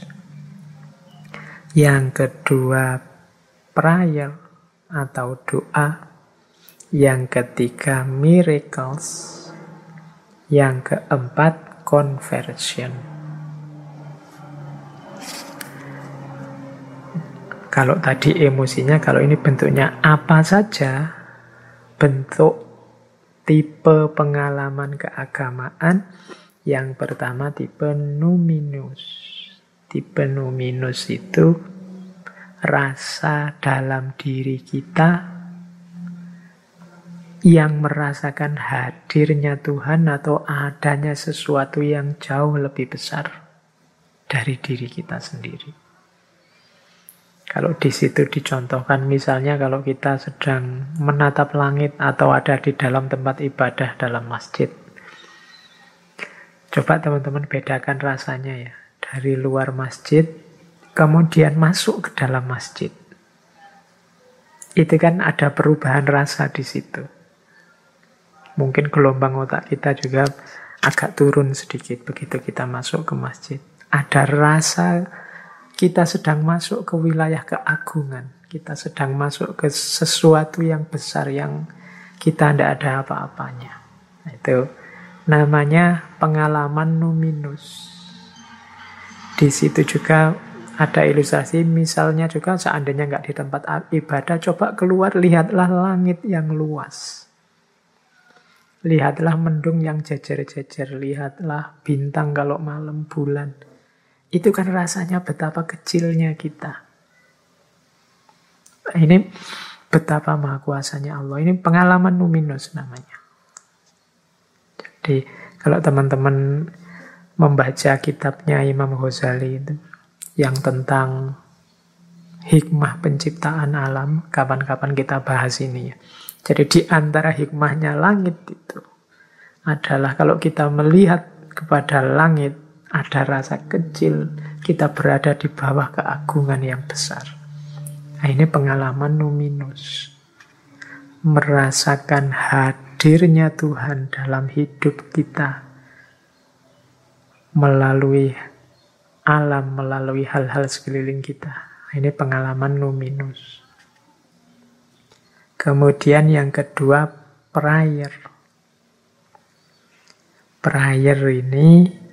Yang kedua prayer atau doa. Yang ketiga miracles. Yang keempat conversion. Kalau tadi emosinya, kalau ini bentuknya apa saja, bentuk tipe pengalaman keagamaan. Yang pertama tipe numinus. Tipe numinus itu rasa dalam diri kita yang merasakan hadirnya Tuhan atau adanya sesuatu yang jauh lebih besar dari diri kita sendiri. Kalau di situ dicontohkan, misalnya kalau kita sedang menatap langit atau ada di dalam tempat ibadah dalam masjid. Coba teman-teman bedakan rasanya ya. Dari luar masjid, kemudian masuk ke dalam masjid. Itu kan ada perubahan rasa di situ. Mungkin gelombang otak kita juga agak turun sedikit begitu kita masuk ke masjid. Ada rasa kita sedang masuk ke wilayah keagungan. Kita sedang masuk ke sesuatu yang besar yang kita tidak ada apa-apanya. Nah, itu namanya pengalaman numinus. Di situ juga ada ilustrasi, misalnya juga seandainya nggak di tempat ibadah, coba keluar, lihatlah langit yang luas. Lihatlah mendung yang jejer-jejer, lihatlah bintang kalau malam, bulan. Itu kan rasanya betapa kecilnya kita. Ini betapa maha kuasanya Allah. Ini pengalaman numinus namanya. Jadi kalau teman-teman membaca kitabnya Imam Ghazali itu, yang tentang hikmah penciptaan alam, kapan-kapan kita bahas ini ya. Jadi di antara hikmahnya langit itu adalah kalau kita melihat kepada langit, ada rasa kecil, kita berada di bawah keagungan yang besar. Nah, ini pengalaman numinus. Merasakan hadirnya Tuhan dalam hidup kita melalui alam, melalui hal-hal sekeliling kita. Nah, ini pengalaman numinus. Kemudian yang kedua, prayer. Prayer ini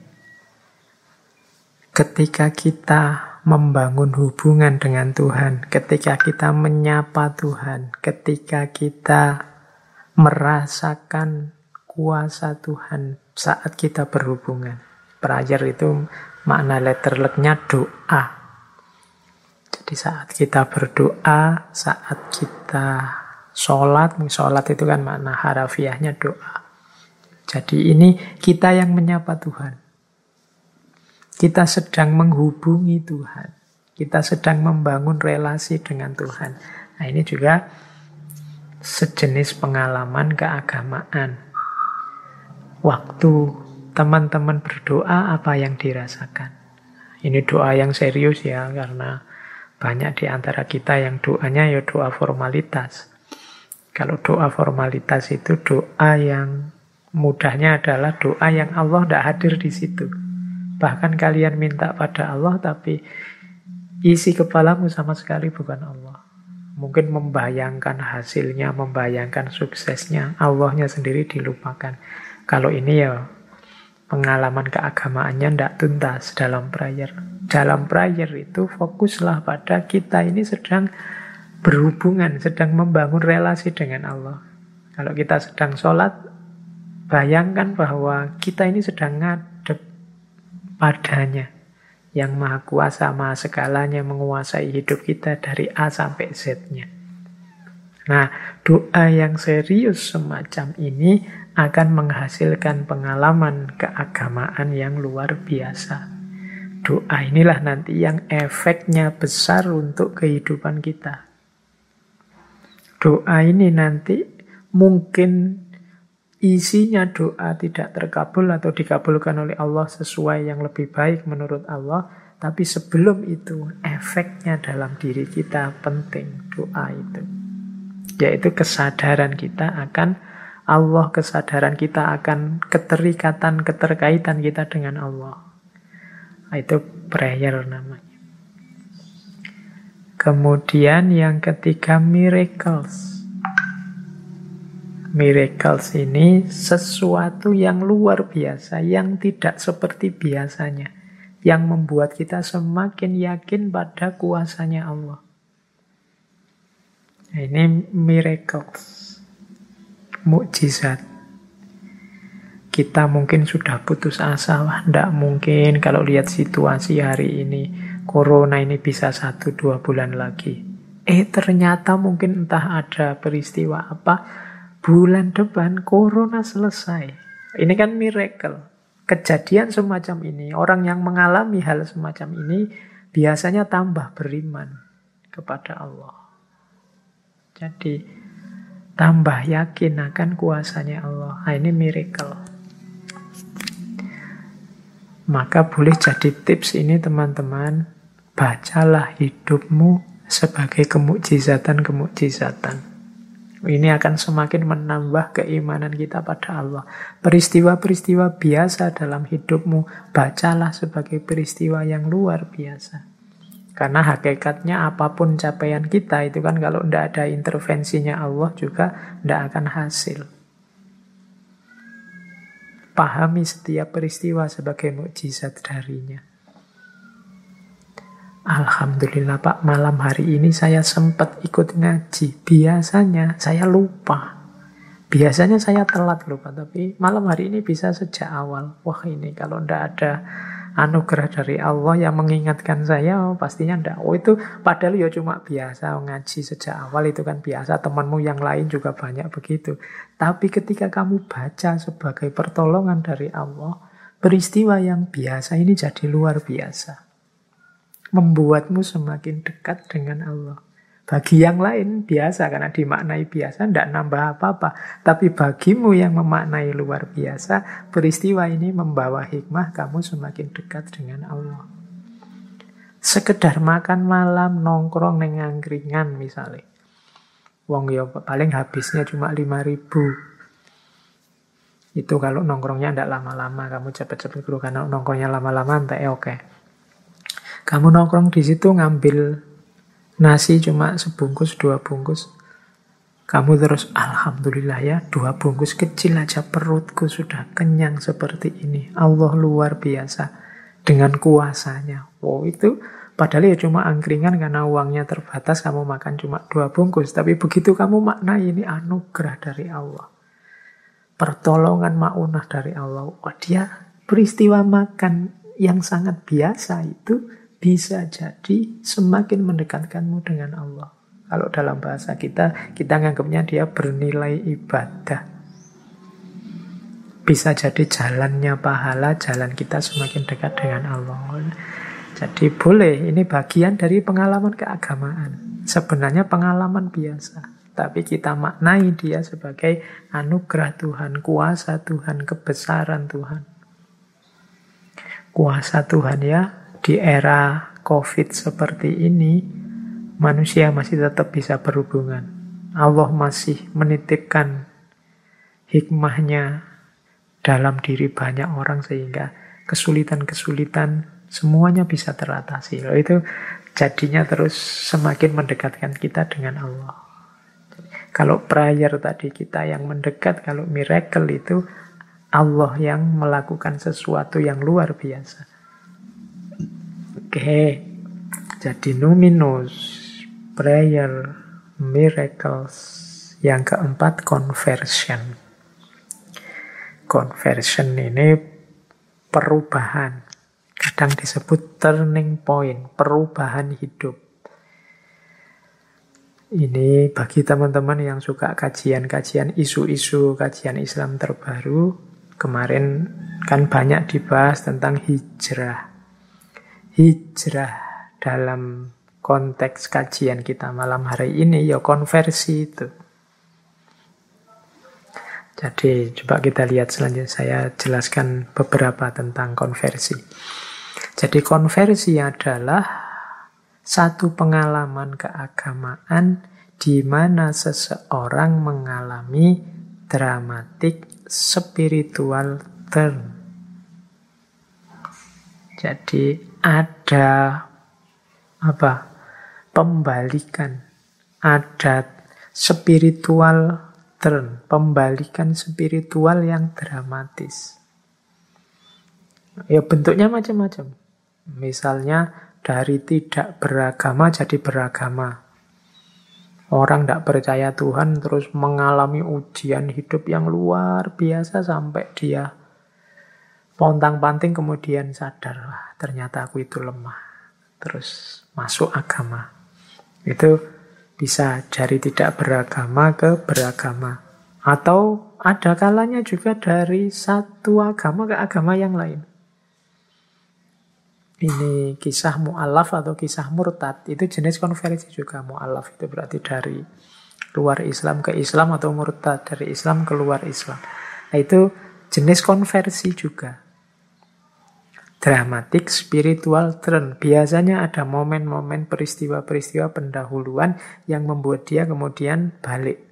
ketika kita membangun hubungan dengan Tuhan, ketika kita menyapa Tuhan, ketika kita merasakan kuasa Tuhan saat kita berhubungan. Prayer itu makna letterleknya doa. Jadi saat kita berdoa, saat kita sholat itu kan makna harafiahnya doa. Jadi ini kita yang menyapa Tuhan. Kita sedang menghubungi Tuhan. Kita sedang membangun relasi dengan Tuhan. Nah, ini juga sejenis pengalaman keagamaan. Waktu teman-teman berdoa, apa yang dirasakan? Ini doa yang serius ya, karena banyak di antara kita yang doanya ya doa formalitas. Kalau doa formalitas itu doa yang mudahnya adalah doa yang Allah tidak hadir di situ. Bahkan kalian minta pada Allah, tapi isi kepalamu sama sekali bukan Allah. Mungkin membayangkan hasilnya, membayangkan suksesnya, Allahnya sendiri dilupakan. Kalau ini ya pengalaman keagamaannya tidak tuntas dalam prayer. Dalam prayer itu fokuslah pada kita ini sedang berhubungan, sedang membangun relasi dengan Allah. Kalau kita sedang sholat, bayangkan bahwa kita ini sedang ngadep padanya, yang maha kuasa, maha segalanya, menguasai hidup kita dari A sampai Z-nya. Nah, doa yang serius semacam ini akan menghasilkan pengalaman keagamaan yang luar biasa. Doa inilah nanti yang efeknya besar untuk kehidupan kita. Doa ini nanti mungkin isinya doa tidak terkabul atau dikabulkan oleh Allah sesuai yang lebih baik menurut Allah. Tapi sebelum itu, efeknya dalam diri kita penting doa itu. Yaitu kesadaran kita akan Allah, kesadaran kita akan keterkaitan kita dengan Allah. Itu prayer namanya. Kemudian yang ketiga, miracles. Miracles ini sesuatu yang luar biasa, yang tidak seperti biasanya, yang membuat kita semakin yakin pada kuasanya Allah. Nah, ini miracles, mukjizat. Kita mungkin sudah putus asa, wah tidak mungkin kalau lihat situasi hari ini, corona ini bisa 1-2 bulan lagi. Ternyata mungkin entah ada peristiwa apa, bulan depan corona selesai. Ini kan miracle. Kejadian semacam ini, orang yang mengalami hal semacam ini biasanya tambah beriman kepada Allah. Jadi tambah yakin akan kuasanya Allah. Nah, ini miracle. Maka boleh jadi tips ini teman-teman, bacalah hidupmu sebagai kemukjizatan-kemukjizatan. Ini akan semakin menambah keimanan kita pada Allah. Peristiwa-peristiwa biasa dalam hidupmu, bacalah sebagai peristiwa yang luar biasa. Karena hakikatnya apapun capaian kita itu kan kalau tidak ada intervensinya Allah juga tidak akan hasil. Pahami setiap peristiwa sebagai mukjizat darinya. Alhamdulillah Pak, malam hari ini saya sempat ikut ngaji. Biasanya saya lupa. Biasanya saya telat lupa, tapi malam hari ini bisa sejak awal. Wah, ini kalau tidak ada anugerah dari Allah yang mengingatkan saya, pastinya tidak. Itu padahal ya cuma biasa ngaji sejak awal, itu kan biasa. Temanmu yang lain juga banyak begitu. Tapi ketika kamu baca sebagai pertolongan dari Allah, peristiwa yang biasa ini jadi luar biasa. Membuatmu semakin dekat dengan Allah. Bagi yang lain biasa, karena dimaknai biasa, tidak nambah apa-apa. Tapi bagimu yang memaknai luar biasa, peristiwa ini membawa hikmah, kamu semakin dekat dengan Allah. Sekedar makan malam, nongkrong neng angkringan misalnya. Wong ya paling habisnya cuma 5.000. Itu kalau nongkrongnya tidak lama-lama, kamu cepet-cepet dulu. Karena nongkrongnya lama-lama, oke. Kamu nongkrong di situ ngambil nasi cuma sebungkus, 2 bungkus. Kamu terus, alhamdulillah ya, 2 bungkus kecil aja perutku sudah kenyang seperti ini. Allah luar biasa dengan kuasanya. Wow, itu padahal ya cuma angkringan karena uangnya terbatas, kamu makan cuma 2 bungkus. Tapi begitu kamu maknai ini anugerah dari Allah. Pertolongan ma'unah dari Allah. Oh, dia peristiwa makan yang sangat biasa itu bisa jadi semakin mendekatkanmu dengan Allah. Kalau dalam bahasa kita nganggapnya dia bernilai ibadah. Bisa jadi jalannya pahala, jalan kita semakin dekat dengan Allah. Jadi boleh, ini bagian dari pengalaman keagamaan. Sebenarnya pengalaman biasa. Tapi kita maknai dia sebagai anugerah Tuhan, kuasa Tuhan, kebesaran Tuhan. Kuasa Tuhan ya. Di era COVID seperti ini, manusia masih tetap bisa berhubungan. Allah masih menitipkan hikmahnya dalam diri banyak orang sehingga kesulitan-kesulitan semuanya bisa teratasi. Itu Jadinya terus semakin mendekatkan kita dengan Allah. Kalau prayer tadi kita yang mendekat, kalau miracle itu Allah yang melakukan sesuatu yang luar biasa. Oke, jadi numinous, prayer, miracles. Yang keempat, conversion. Conversion ini perubahan. Kadang disebut turning point, perubahan hidup. Ini bagi teman-teman yang suka kajian-kajian isu-isu, kajian Islam terbaru. Kemarin kan banyak dibahas tentang hijrah. Hijrah dalam konteks kajian kita malam hari ini ya konversi itu. Jadi coba kita lihat selanjutnya, saya jelaskan beberapa tentang konversi. Jadi konversi adalah satu pengalaman keagamaan di mana seseorang mengalami dramatic spiritual turn. Jadi ada pembalikan, ada spiritual turn, pembalikan spiritual yang dramatis. Ya bentuknya macam-macam. Misalnya dari tidak beragama jadi beragama. Orang tidak percaya Tuhan terus mengalami ujian hidup yang luar biasa sampai dia pontang-panting kemudian sadar, wah, ternyata aku itu lemah. Terus masuk agama. Itu bisa dari tidak beragama ke beragama. Atau ada kalanya juga dari satu agama ke agama yang lain. Ini kisah mu'alaf atau kisah murtad. Itu jenis konversi juga. Mu'alaf itu berarti dari luar Islam ke Islam atau murtad dari Islam keluar Islam. Nah itu jenis konversi juga. Dramatic spiritual turn. Biasanya ada momen-momen peristiwa-peristiwa pendahuluan yang membuat dia kemudian balik.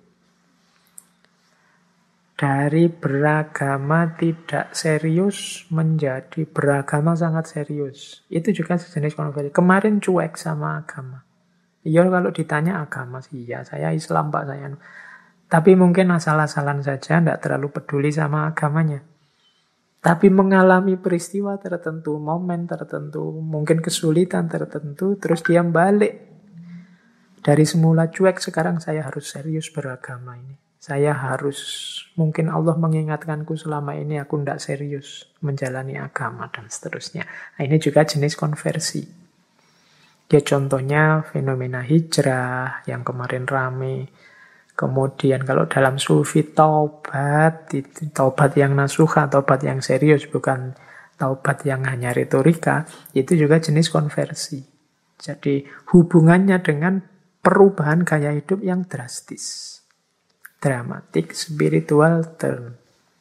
Dari beragama tidak serius menjadi beragama sangat serius. Itu juga sejenis konversi. Kemarin cuek sama agama. Iya kalau ditanya agama sih, ya saya Islam Pak, saya. Tapi mungkin asal-asalan saja, tidak terlalu peduli sama agamanya. Tapi mengalami peristiwa tertentu, momen tertentu, mungkin kesulitan tertentu, terus dia balik. Dari semula cuek, sekarang saya harus serius beragama ini. Saya harus, mungkin Allah mengingatkanku selama ini aku tidak serius menjalani agama dan seterusnya. Nah, ini juga jenis konversi. Ya contohnya fenomena hijrah yang kemarin rame. Kemudian kalau dalam sufi taubat, taubat yang nasuha, taubat yang serius, bukan taubat yang hanya retorika, itu juga jenis konversi. Jadi hubungannya dengan perubahan gaya hidup yang drastis. Dramatic spiritual turn.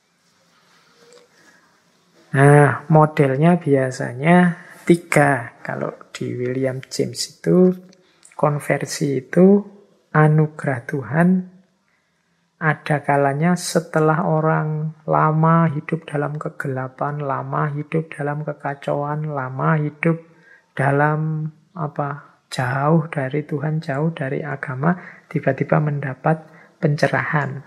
Nah, modelnya biasanya 3. Kalau di William James itu, konversi itu anugerah Tuhan. Ada kalanya setelah orang lama hidup dalam kegelapan, lama hidup dalam kekacauan, lama hidup dalam jauh dari Tuhan, jauh dari agama, tiba-tiba mendapat pencerahan.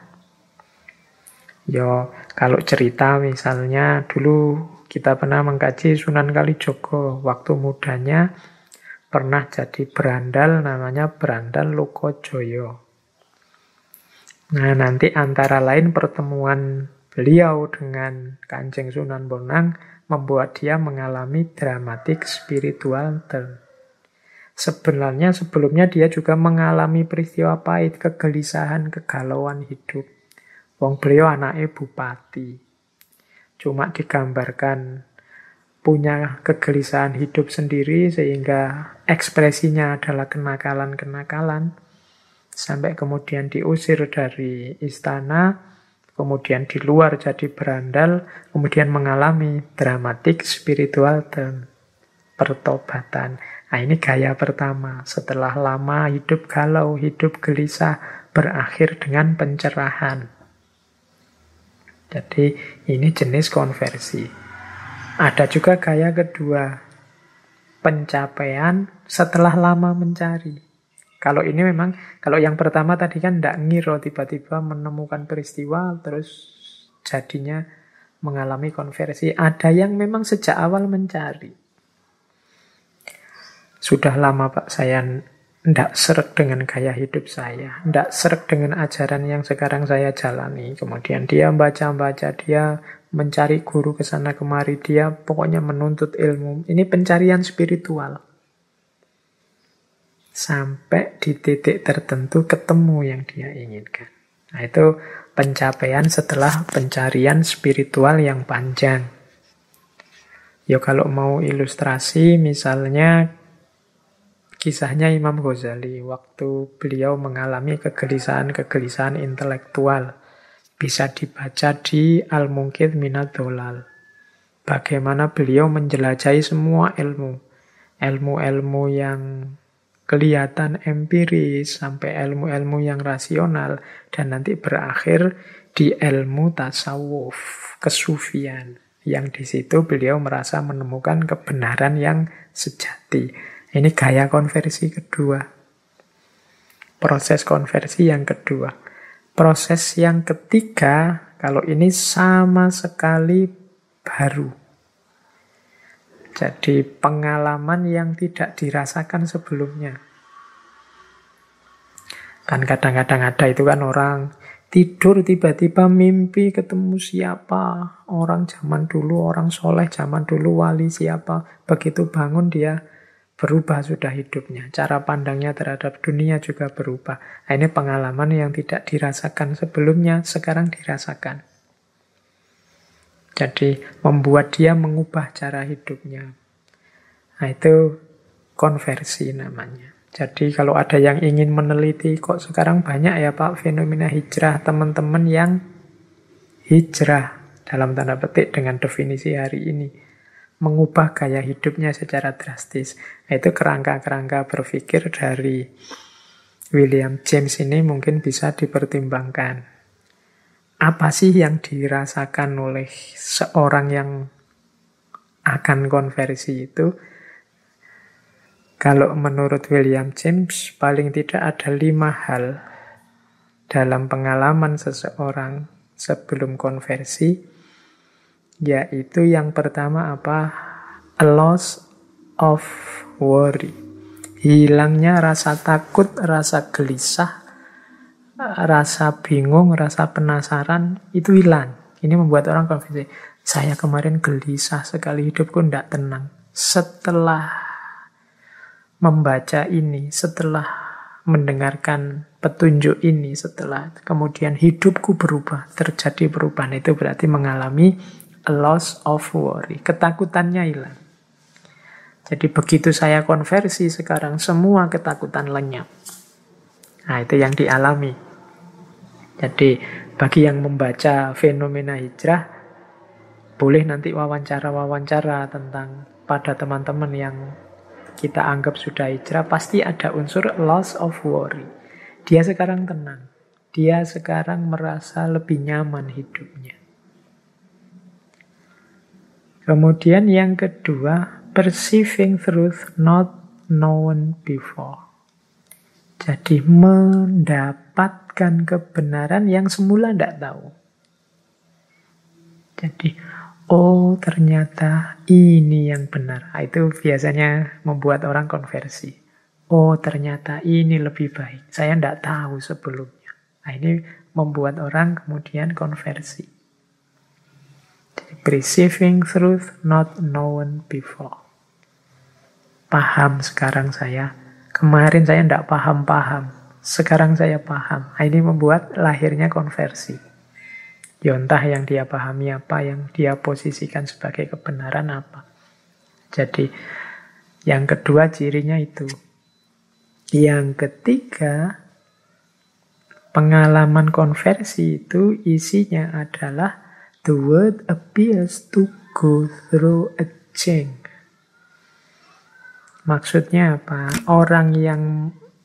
Kalau cerita misalnya dulu kita pernah mengkaji Sunan Kalijogo, waktu mudanya pernah jadi berandal, namanya Berandal Lokojoyo. Nah, nanti antara lain pertemuan beliau dengan Kanjeng Sunan Bonang membuat dia mengalami dramatic spiritual turn. Sebenarnya sebelumnya dia juga mengalami peristiwa pahit, kegelisahan, kegalauan hidup. Wong beliau anaknya bupati. Cuma digambarkan punya kegelisahan hidup sendiri sehingga ekspresinya adalah kenakalan-kenakalan. Sampai kemudian diusir dari istana, kemudian di luar jadi berandal, kemudian mengalami dramatic spiritual turn, pertobatan. Nah ini gaya pertama, setelah lama hidup galau, hidup gelisah, berakhir dengan pencerahan. Jadi ini jenis konversi. Ada juga gaya kedua, pencapaian setelah lama mencari. Kalau ini memang, kalau yang pertama tadi kan tidak ngiro, tiba-tiba menemukan peristiwa, terus jadinya mengalami konversi. Ada yang memang sejak awal mencari. Sudah lama Pak, saya tidak seret dengan gaya hidup saya, tidak seret dengan ajaran yang sekarang saya jalani. Kemudian dia baca-baca, dia mencari guru ke sana kemari, dia pokoknya menuntut ilmu. Ini pencarian spiritual. Sampai di titik tertentu ketemu yang dia inginkan. Nah, itu pencapaian setelah pencarian spiritual yang panjang. Ya kalau mau ilustrasi, misalnya kisahnya Imam Ghazali waktu beliau mengalami kegelisahan-kegelisahan intelektual. Bisa dibaca di Al-Munqidh Minadh Dhalal. Bagaimana beliau menjelajahi semua ilmu. Ilmu-ilmu yang kelihatan empiris sampai ilmu-ilmu yang rasional. Dan nanti berakhir di ilmu tasawuf, kesufian. Yang di situ beliau merasa menemukan kebenaran yang sejati. Ini gaya konversi kedua. Proses konversi yang kedua. Proses yang ketiga, kalau ini sama sekali baru. Jadi pengalaman yang tidak dirasakan sebelumnya. Kan kadang-kadang ada itu kan orang tidur tiba-tiba mimpi ketemu siapa. Orang zaman dulu, orang soleh zaman dulu, wali siapa. Begitu bangun dia berubah sudah hidupnya. Cara pandangnya terhadap dunia juga berubah. Nah, ini pengalaman yang tidak dirasakan sebelumnya, sekarang dirasakan. Jadi membuat dia mengubah cara hidupnya. Nah, itu konversi namanya. Jadi kalau ada yang ingin meneliti, kok sekarang banyak ya Pak fenomena hijrah, teman-teman yang hijrah, dalam tanda petik dengan definisi hari ini. Mengubah gaya hidupnya secara drastis. Nah, itu kerangka-kerangka berpikir dari William James ini mungkin bisa dipertimbangkan. Apa sih yang dirasakan oleh seorang yang akan konversi itu? Kalau menurut William James, paling tidak ada 5 hal dalam pengalaman seseorang sebelum konversi. Yaitu yang pertama apa? A loss of worry. Hilangnya rasa takut, rasa gelisah, rasa bingung, rasa penasaran, itu hilang. Ini membuat orang konflik. Saya kemarin gelisah sekali, hidupku tidak tenang. Setelah membaca ini, setelah mendengarkan petunjuk ini, setelah kemudian hidupku berubah, terjadi perubahan, itu berarti mengalami a loss of worry. Ketakutannya hilang. Jadi begitu saya konversi sekarang, semua ketakutan lenyap. Nah, itu yang dialami. Jadi bagi yang membaca fenomena hijrah, boleh nanti wawancara-wawancara tentang pada teman-teman yang kita anggap sudah hijrah, pasti ada unsur loss of worry. Dia sekarang tenang. Dia sekarang merasa lebih nyaman hidupnya. Kemudian yang kedua, perceiving truth not known before. Jadi mendapatkan kebenaran yang semula tidak tahu. Jadi, oh ternyata ini yang benar. Itu biasanya membuat orang konversi. Oh ternyata ini lebih baik. Saya tidak tahu sebelumnya. Nah, ini membuat orang kemudian konversi. Perceiving truth not known before. Paham sekarang saya. Kemarin saya tidak paham-paham. Sekarang saya paham. Nah, ini membuat lahirnya konversi. Ya entah yang dia pahami apa, yang dia posisikan sebagai kebenaran apa. Jadi yang kedua cirinya itu. Yang ketiga, pengalaman konversi itu isinya adalah the world appears to go through a change. Maksudnya apa? Orang yang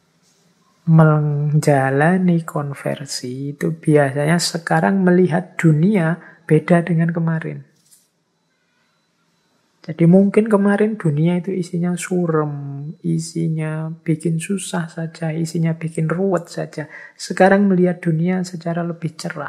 menjalani konversi itu biasanya sekarang melihat dunia beda dengan kemarin. Jadi mungkin kemarin dunia itu isinya surem, isinya bikin susah saja, isinya bikin ruwet saja. Sekarang melihat dunia secara lebih cerah.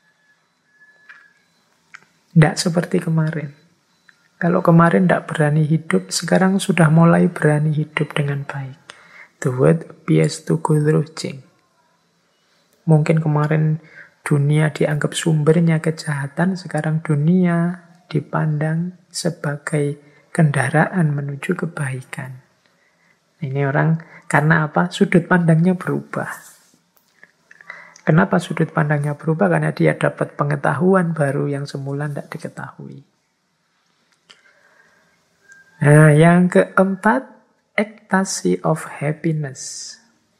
Tidak seperti kemarin. Kalau kemarin tidak berani hidup, sekarang sudah mulai berani hidup dengan baik. The world appears to go through change. Mungkin kemarin dunia dianggap sumbernya kejahatan, sekarang dunia dipandang sebagai kendaraan menuju kebaikan. Ini orang, karena apa? Sudut pandangnya berubah. Kenapa sudut pandangnya berubah? Karena dia dapat pengetahuan baru yang semula tidak diketahui. Nah, yang keempat, ecstasy of happiness.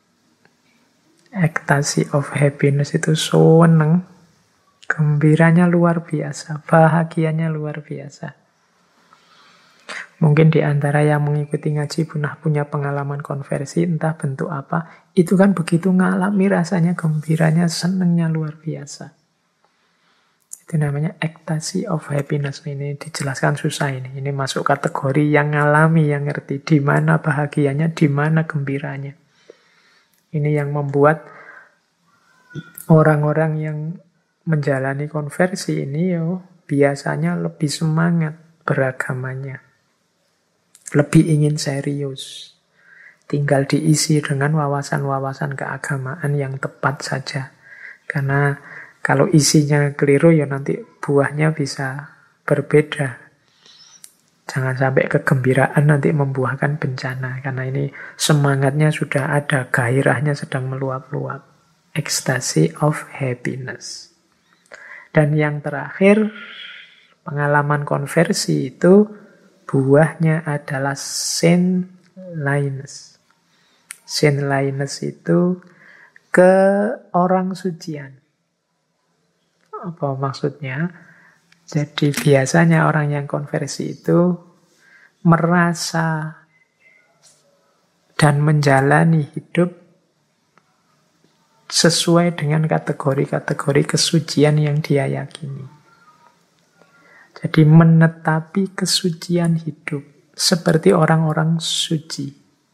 Ecstasy of happiness itu seneng, gembiranya luar biasa, bahagianya luar biasa. Mungkin di antara yang mengikuti ngaji pernah punya pengalaman konversi, entah bentuk apa, itu kan begitu ngalami rasanya gembiranya, senengnya luar biasa. Itu namanya ecstasy of happiness. Ini dijelaskan susah ini. Ini masuk kategori yang ngalami, yang ngerti di mana bahagianya, di mana gembiranya. Ini yang membuat orang-orang yang menjalani konversi ini biasanya lebih semangat beragamanya. Lebih ingin serius. Tinggal diisi dengan wawasan-wawasan keagamaan yang tepat saja. Karena kalau isinya keliru ya nanti buahnya bisa berbeda. Jangan sampai kegembiraan nanti membuahkan bencana. Karena ini semangatnya sudah ada, gairahnya sedang meluap-luap. Ecstasy of happiness. Dan yang terakhir, pengalaman konversi itu buahnya adalah saintliness. Saintliness itu ke orang sucian. Apa maksudnya? Jadi biasanya orang yang konversi itu merasa dan menjalani hidup sesuai dengan kategori-kategori kesucian yang dia yakini. Jadi menetapi kesucian hidup seperti orang-orang suci.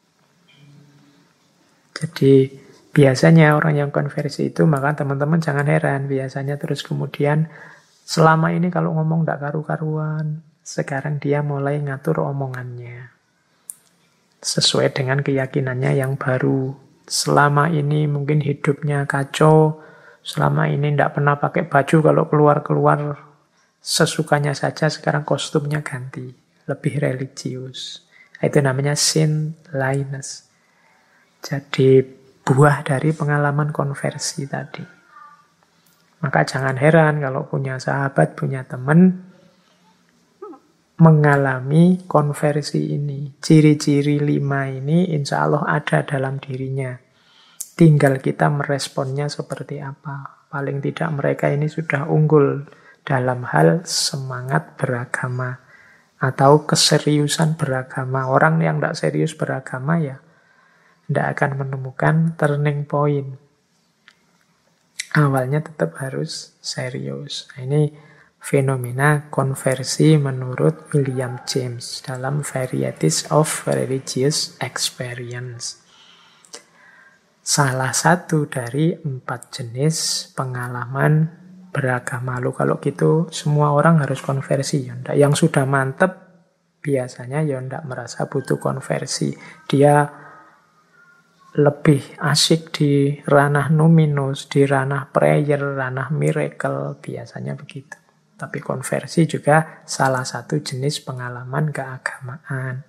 Jadi biasanya orang yang konversi itu, maka teman-teman jangan heran, biasanya terus kemudian selama ini kalau ngomong tidak karu-karuan, sekarang dia mulai ngatur omongannya sesuai dengan keyakinannya yang baru. Selama ini mungkin hidupnya kacau, selama ini tidak pernah pakai baju, kalau keluar-keluar sesukanya saja, sekarang kostumnya ganti, lebih religius. Itu namanya saintliness. Jadi buah dari pengalaman konversi tadi. Maka jangan heran kalau punya sahabat, punya teman mengalami konversi ini. Ciri-ciri 5 ini insya Allah ada dalam dirinya. Tinggal kita meresponnya seperti apa. Paling tidak mereka ini sudah unggul dalam hal semangat beragama atau keseriusan beragama. Orang yang tidak serius beragama ya tidak akan menemukan turning point. Awalnya tetap harus serius. Nah, ini fenomena konversi menurut William James dalam Varieties of Religious Experience. Salah satu dari 4 jenis pengalaman beragama. Lalu kalau gitu semua orang harus konversi. Yang sudah mantep biasanya ya tidak merasa butuh konversi. Dia lebih asik di ranah numinus, di ranah prayer, ranah miracle, biasanya begitu. Tapi konversi juga salah satu jenis pengalaman keagamaan.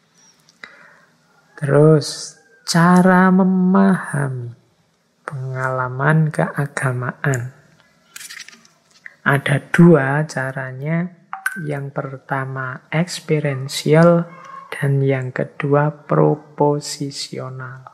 Terus, cara memahami pengalaman keagamaan. Ada 2 caranya. Yang pertama experiential dan yang kedua proposisional.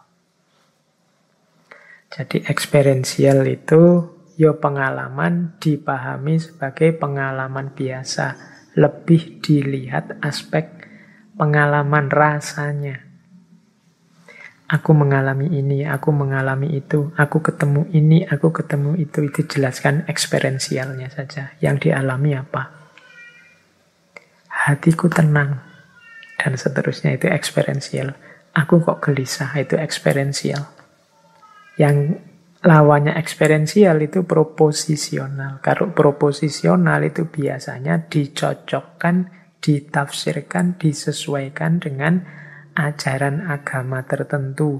Jadi experiential itu pengalaman dipahami sebagai pengalaman biasa. Lebih dilihat aspek pengalaman rasanya. Aku mengalami ini, aku mengalami itu, aku ketemu ini, aku ketemu itu. Itu jelaskan experientialnya saja. Yang dialami apa? hatiku tenang, dan seterusnya. Itu eksperiensial. Aku kok gelisah, itu eksperiensial. Yang lawannya eksperiensial itu proposisional. Kalau proposisional itu biasanya dicocokkan, ditafsirkan, disesuaikan dengan ajaran agama tertentu.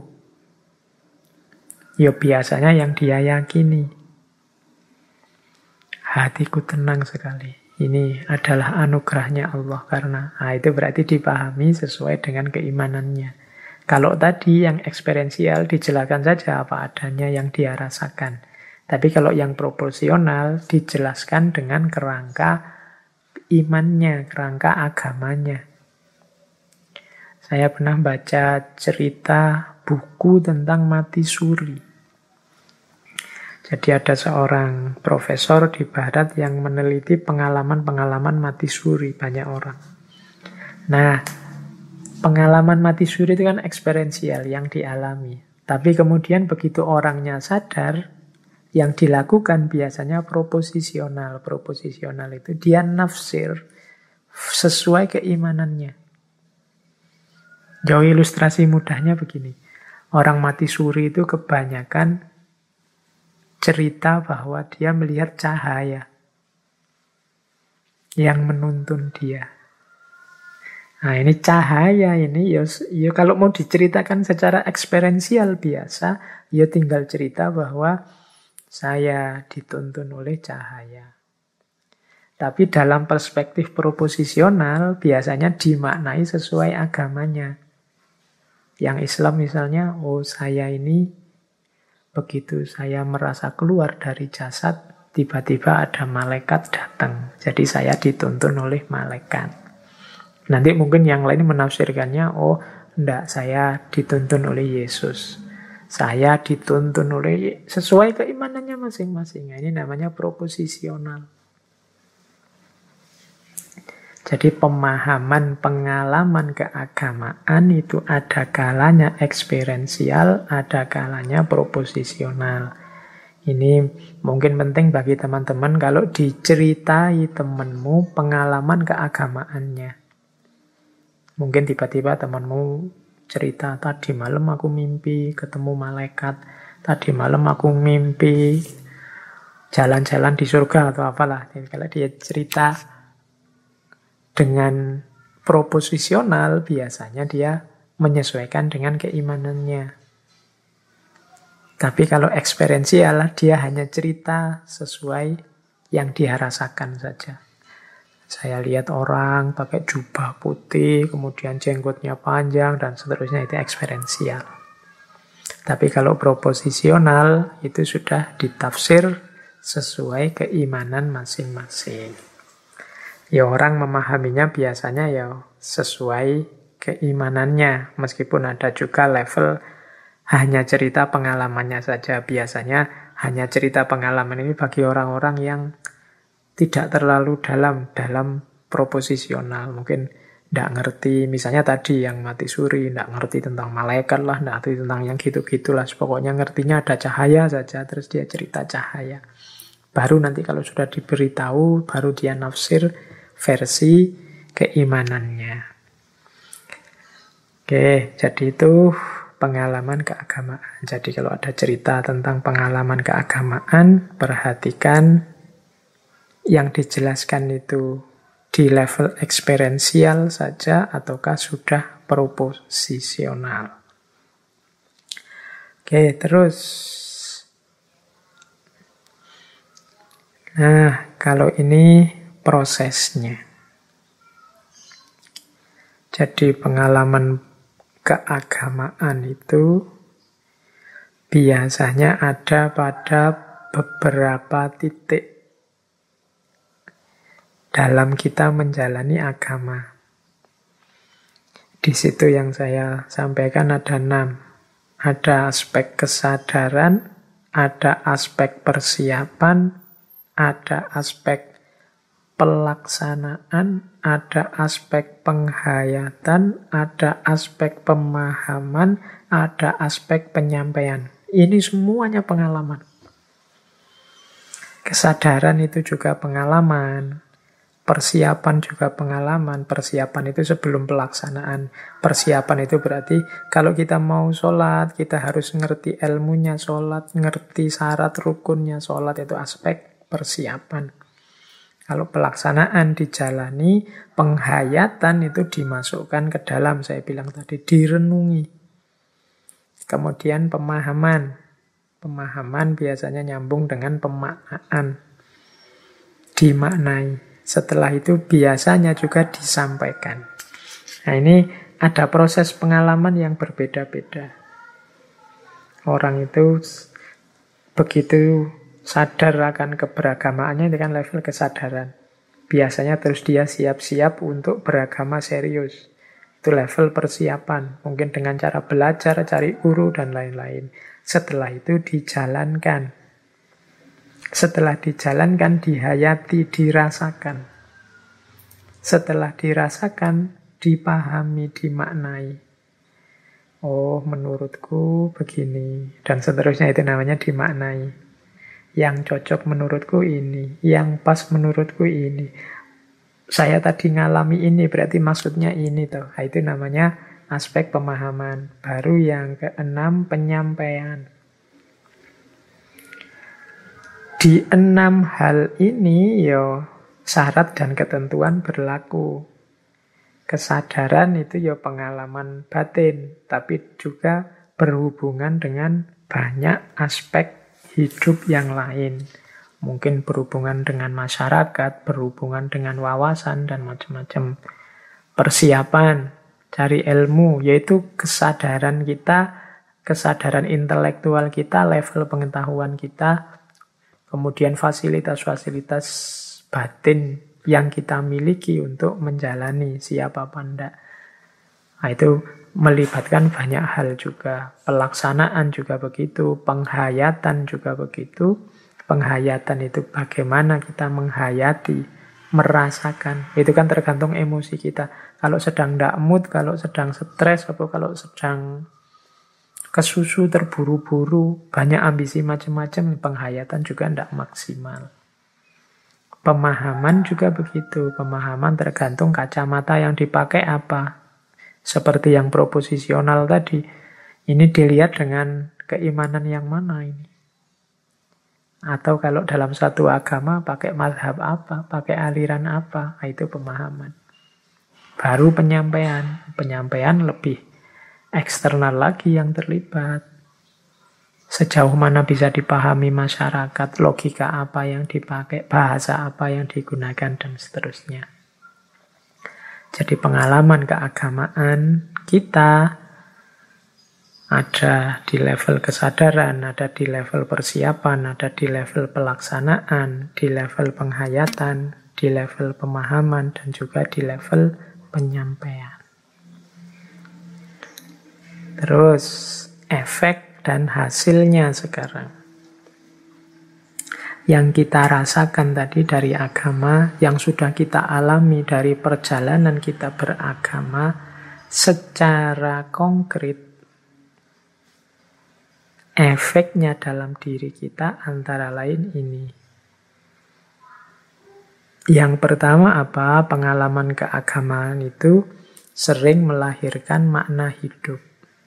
Ya biasanya yang dia yakini. Hatiku tenang sekali. Ini adalah anugerahnya Allah karena itu berarti dipahami sesuai dengan keimanannya. Kalau tadi yang eksperiensial dijelaskan saja apa adanya yang dia rasakan. Tapi kalau yang proporsional dijelaskan dengan kerangka imannya, kerangka agamanya. Saya pernah baca cerita buku tentang mati suri. Jadi ada seorang profesor di barat yang meneliti pengalaman-pengalaman mati suri banyak orang. Nah, pengalaman mati suri itu kan eksperiensial yang dialami. Tapi kemudian begitu orangnya sadar, yang dilakukan biasanya proposisional. Proposisional itu dia nafsir sesuai keimanannya. Jauh ilustrasi mudahnya begini. Orang mati suri itu kebanyakan cerita bahwa dia melihat cahaya yang menuntun dia. Nah ini cahaya ini ya kalau mau diceritakan secara eksperiensial biasa, ya tinggal cerita bahwa saya dituntun oleh cahaya. Tapi dalam perspektif proposisional biasanya dimaknai sesuai agamanya. Yang Islam misalnya, oh saya ini begitu saya merasa keluar dari jasad, tiba-tiba ada malaikat datang. Jadi saya dituntun oleh malaikat. Nanti mungkin yang lain menafsirkannya, oh enggak, saya dituntun oleh Yesus. Saya dituntun oleh sesuai keimanannya masing-masing. Ini namanya proposisional. Jadi pemahaman, pengalaman keagamaan itu ada kalanya eksperiensial, ada kalanya proposisional. Ini mungkin penting bagi teman-teman kalau diceritai temanmu pengalaman keagamaannya. Mungkin tiba-tiba temanmu cerita, tadi malam aku mimpi ketemu malaikat, tadi malam aku mimpi jalan-jalan di surga atau apalah. Jadi kalau dia cerita dengan proposisional, biasanya dia menyesuaikan dengan keimanannya. Tapi kalau eksperiensial, dia hanya cerita sesuai yang dia rasakan saja. Saya lihat orang pakai jubah putih, kemudian jenggotnya panjang, dan seterusnya, itu eksperiensial. Tapi kalau proposisional, itu sudah ditafsir sesuai keimanan masing-masing. Ya orang memahaminya biasanya ya sesuai keimanannya, meskipun ada juga level hanya cerita pengalamannya saja. Biasanya hanya cerita pengalaman ini bagi orang-orang yang tidak terlalu dalam proposisional. Mungkin tidak ngerti, misalnya tadi yang mati suri, tidak ngerti tentang malaikat lah, tidak ngerti tentang yang gitu-gitulah. Pokoknya ngertinya ada cahaya saja, terus dia cerita cahaya. Baru nanti kalau sudah diberitahu, baru dia nafsir versi keimanannya. Oke, jadi itu pengalaman keagamaan. Jadi kalau ada cerita tentang pengalaman keagamaan, perhatikan yang dijelaskan itu di level eksperiensial saja ataukah sudah proposisional. Oke, terus. Nah, kalau ini prosesnya. Jadi pengalaman keagamaan itu biasanya ada pada beberapa titik dalam kita menjalani agama. Di situ yang saya sampaikan ada 6. Ada aspek kesadaran, ada aspek persiapan, ada aspek pelaksanaan, ada aspek penghayatan, ada aspek pemahaman, ada aspek penyampaian. Ini semuanya pengalaman. Kesadaran itu juga pengalaman. Persiapan juga pengalaman. Persiapan itu sebelum pelaksanaan. Persiapan itu berarti kalau kita mau sholat, kita harus ngerti ilmunya sholat, ngerti syarat rukunnya sholat, itu aspek persiapan. Kalau pelaksanaan dijalani, penghayatan itu dimasukkan ke dalam, saya bilang tadi, direnungi. Kemudian pemahaman. Pemahaman biasanya nyambung dengan pemaknaan. Dimaknai. Setelah itu biasanya juga disampaikan. Nah, ini ada proses pengalaman yang berbeda-beda. Orang itu begitu sadar akan keberagamaannya, itu kan level kesadaran. Biasanya terus dia siap-siap untuk beragama serius. Itu level persiapan. Mungkin dengan cara belajar, cari guru, dan lain-lain. Setelah itu dijalankan. Setelah dijalankan, dihayati, dirasakan. Setelah dirasakan, dipahami, dimaknai. Oh, menurutku begini. Dan seterusnya, itu namanya dimaknai. Yang cocok menurutku ini, yang pas menurutku ini. Saya tadi ngalami ini, berarti maksudnya ini toh. Nah, itu namanya aspek pemahaman. Baru yang keenam, penyampaian. Di 6 hal ini, syarat dan ketentuan berlaku. Kesadaran itu pengalaman batin, tapi juga berhubungan dengan banyak aspek hidup yang lain. Mungkin berhubungan dengan masyarakat, berhubungan dengan wawasan, dan macam-macam. Persiapan, cari ilmu, yaitu kesadaran kita, kesadaran intelektual kita, level pengetahuan kita, kemudian fasilitas-fasilitas batin yang kita miliki untuk menjalani siapa apa enggak. Nah, itu melibatkan banyak hal juga. Pelaksanaan juga begitu, penghayatan juga begitu. Penghayatan itu bagaimana kita menghayati, merasakan. Itu kan tergantung emosi kita. Kalau sedang ndak mood, kalau sedang stres, atau kalau sedang kesusu, terburu-buru, banyak ambisi macam-macam, penghayatan juga ndak maksimal. Pemahaman juga begitu. Pemahaman tergantung kacamata yang dipakai apa. Seperti yang proposisional tadi, ini dilihat dengan keimanan yang mana ini. Atau kalau dalam satu agama pakai mazhab apa, pakai aliran apa, itu pemahaman. Baru penyampaian. Penyampaian lebih eksternal lagi yang terlibat. Sejauh mana bisa dipahami masyarakat, logika apa yang dipakai, bahasa apa yang digunakan, dan seterusnya. Jadi pengalaman keagamaan kita ada di level kesadaran, ada di level persiapan, ada di level pelaksanaan, di level penghayatan, di level pemahaman, dan juga di level penyampaian. Terus efek dan hasilnya sekarang. Yang kita rasakan tadi dari agama, yang sudah kita alami dari perjalanan kita beragama, secara konkret, efeknya dalam diri kita antara lain ini. Yang pertama apa? Pengalaman keagamaan itu sering melahirkan makna hidup.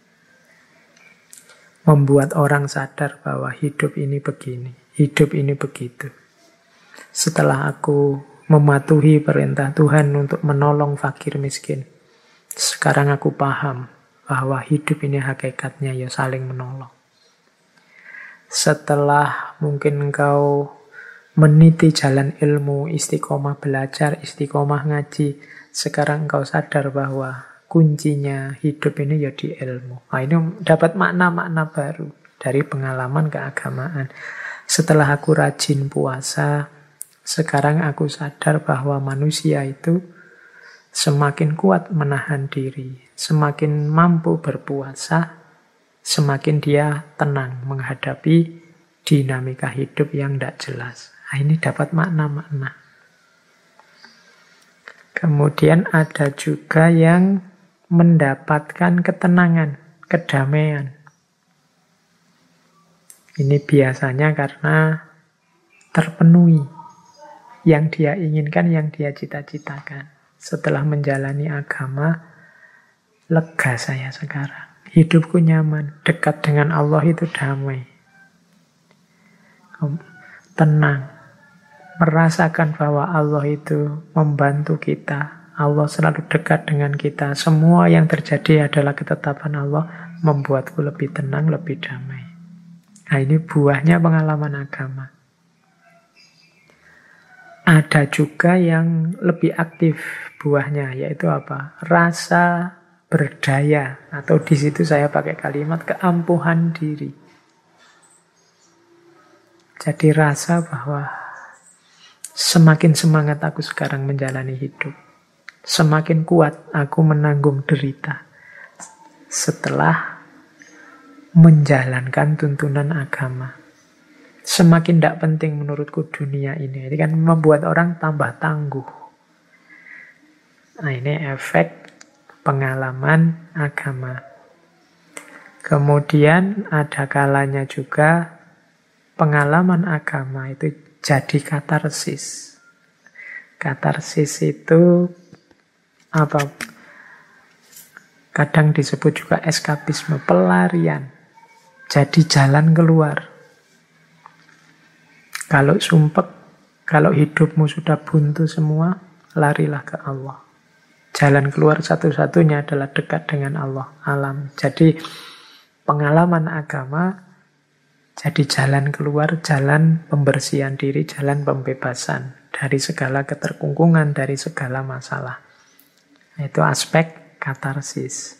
Membuat orang sadar bahwa hidup ini begini. Hidup ini begitu. Setelah aku mematuhi perintah Tuhan untuk menolong fakir miskin, sekarang aku paham bahwa hidup ini hakikatnya saling menolong. Setelah mungkin engkau meniti jalan ilmu, istiqomah belajar, istiqomah ngaji, sekarang engkau sadar bahwa kuncinya hidup ini di ilmu. Nah, ini dapat makna-makna baru dari pengalaman keagamaan. Setelah aku rajin puasa, sekarang aku sadar bahwa manusia itu semakin kuat menahan diri, semakin mampu berpuasa, semakin dia tenang menghadapi dinamika hidup yang tidak jelas. Nah, ini dapat makna-makna. Kemudian ada juga yang mendapatkan ketenangan, kedamaian. Ini biasanya karena terpenuhi. yang dia inginkan, yang dia cita-citakan. Setelah menjalani agama, lega saya sekarang. Hidupku nyaman, dekat dengan Allah itu damai. Tenang, merasakan bahwa Allah itu membantu kita. Allah selalu dekat dengan kita. Semua yang terjadi adalah ketetapan Allah, membuatku lebih tenang, lebih damai. Nah, ini buahnya pengalaman agama. Ada juga yang lebih aktif buahnya, yaitu apa? Rasa berdaya, atau di situ saya pakai kalimat keampuhan diri. Jadi rasa bahwa semakin semangat aku sekarang menjalani hidup, semakin kuat aku menanggung derita setelah menjalankan tuntunan agama. Semakin tidak penting menurutku dunia ini. Ini kan membuat orang tambah tangguh. Nah, ini efek pengalaman agama. Kemudian ada kalanya juga pengalaman agama itu jadi katarsis. Katarsis itu apa? Kadang disebut juga eskapisme, pelarian. Jadi jalan keluar. Kalau sumpek, kalau hidupmu sudah buntu semua, larilah ke Allah. Jalan keluar satu-satunya adalah dekat dengan Allah, alam. Jadi pengalaman agama jadi jalan keluar, jalan pembersihan diri, jalan pembebasan dari segala keterkungkungan, dari segala masalah. Itu aspek katarsis.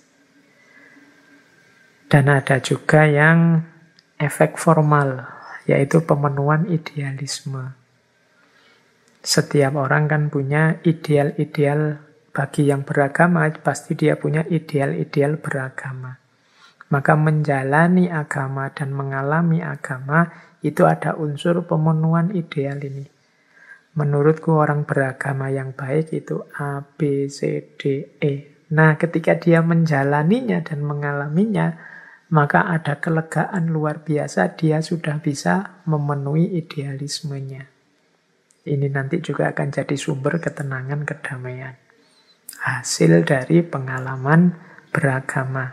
Dan ada juga yang efek formal, yaitu pemenuhan idealisme. Setiap orang kan punya ideal-ideal. Bagi yang beragama, pasti dia punya ideal-ideal beragama. Maka menjalani agama dan mengalami agama, itu ada unsur pemenuhan ideal ini. Menurutku orang beragama yang baik itu A, B, C, D, E. Nah, ketika dia menjalaninya dan mengalaminya, maka ada kelegaan luar biasa, dia sudah bisa memenuhi idealismenya. Ini nanti juga akan jadi sumber ketenangan, kedamaian. Hasil dari pengalaman beragama.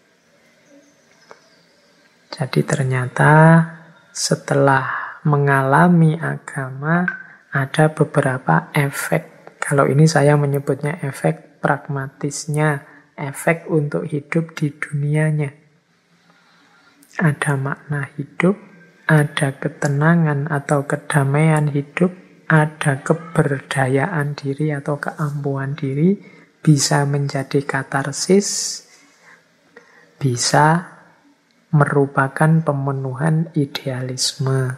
Jadi ternyata setelah mengalami agama, ada beberapa efek. Kalau ini saya menyebutnya efek pragmatisnya, efek untuk hidup di dunianya. Ada makna hidup, ada ketenangan atau kedamaian hidup, ada keberdayaan diri atau keampuhan diri, bisa menjadi katarsis, bisa merupakan pemenuhan idealisme.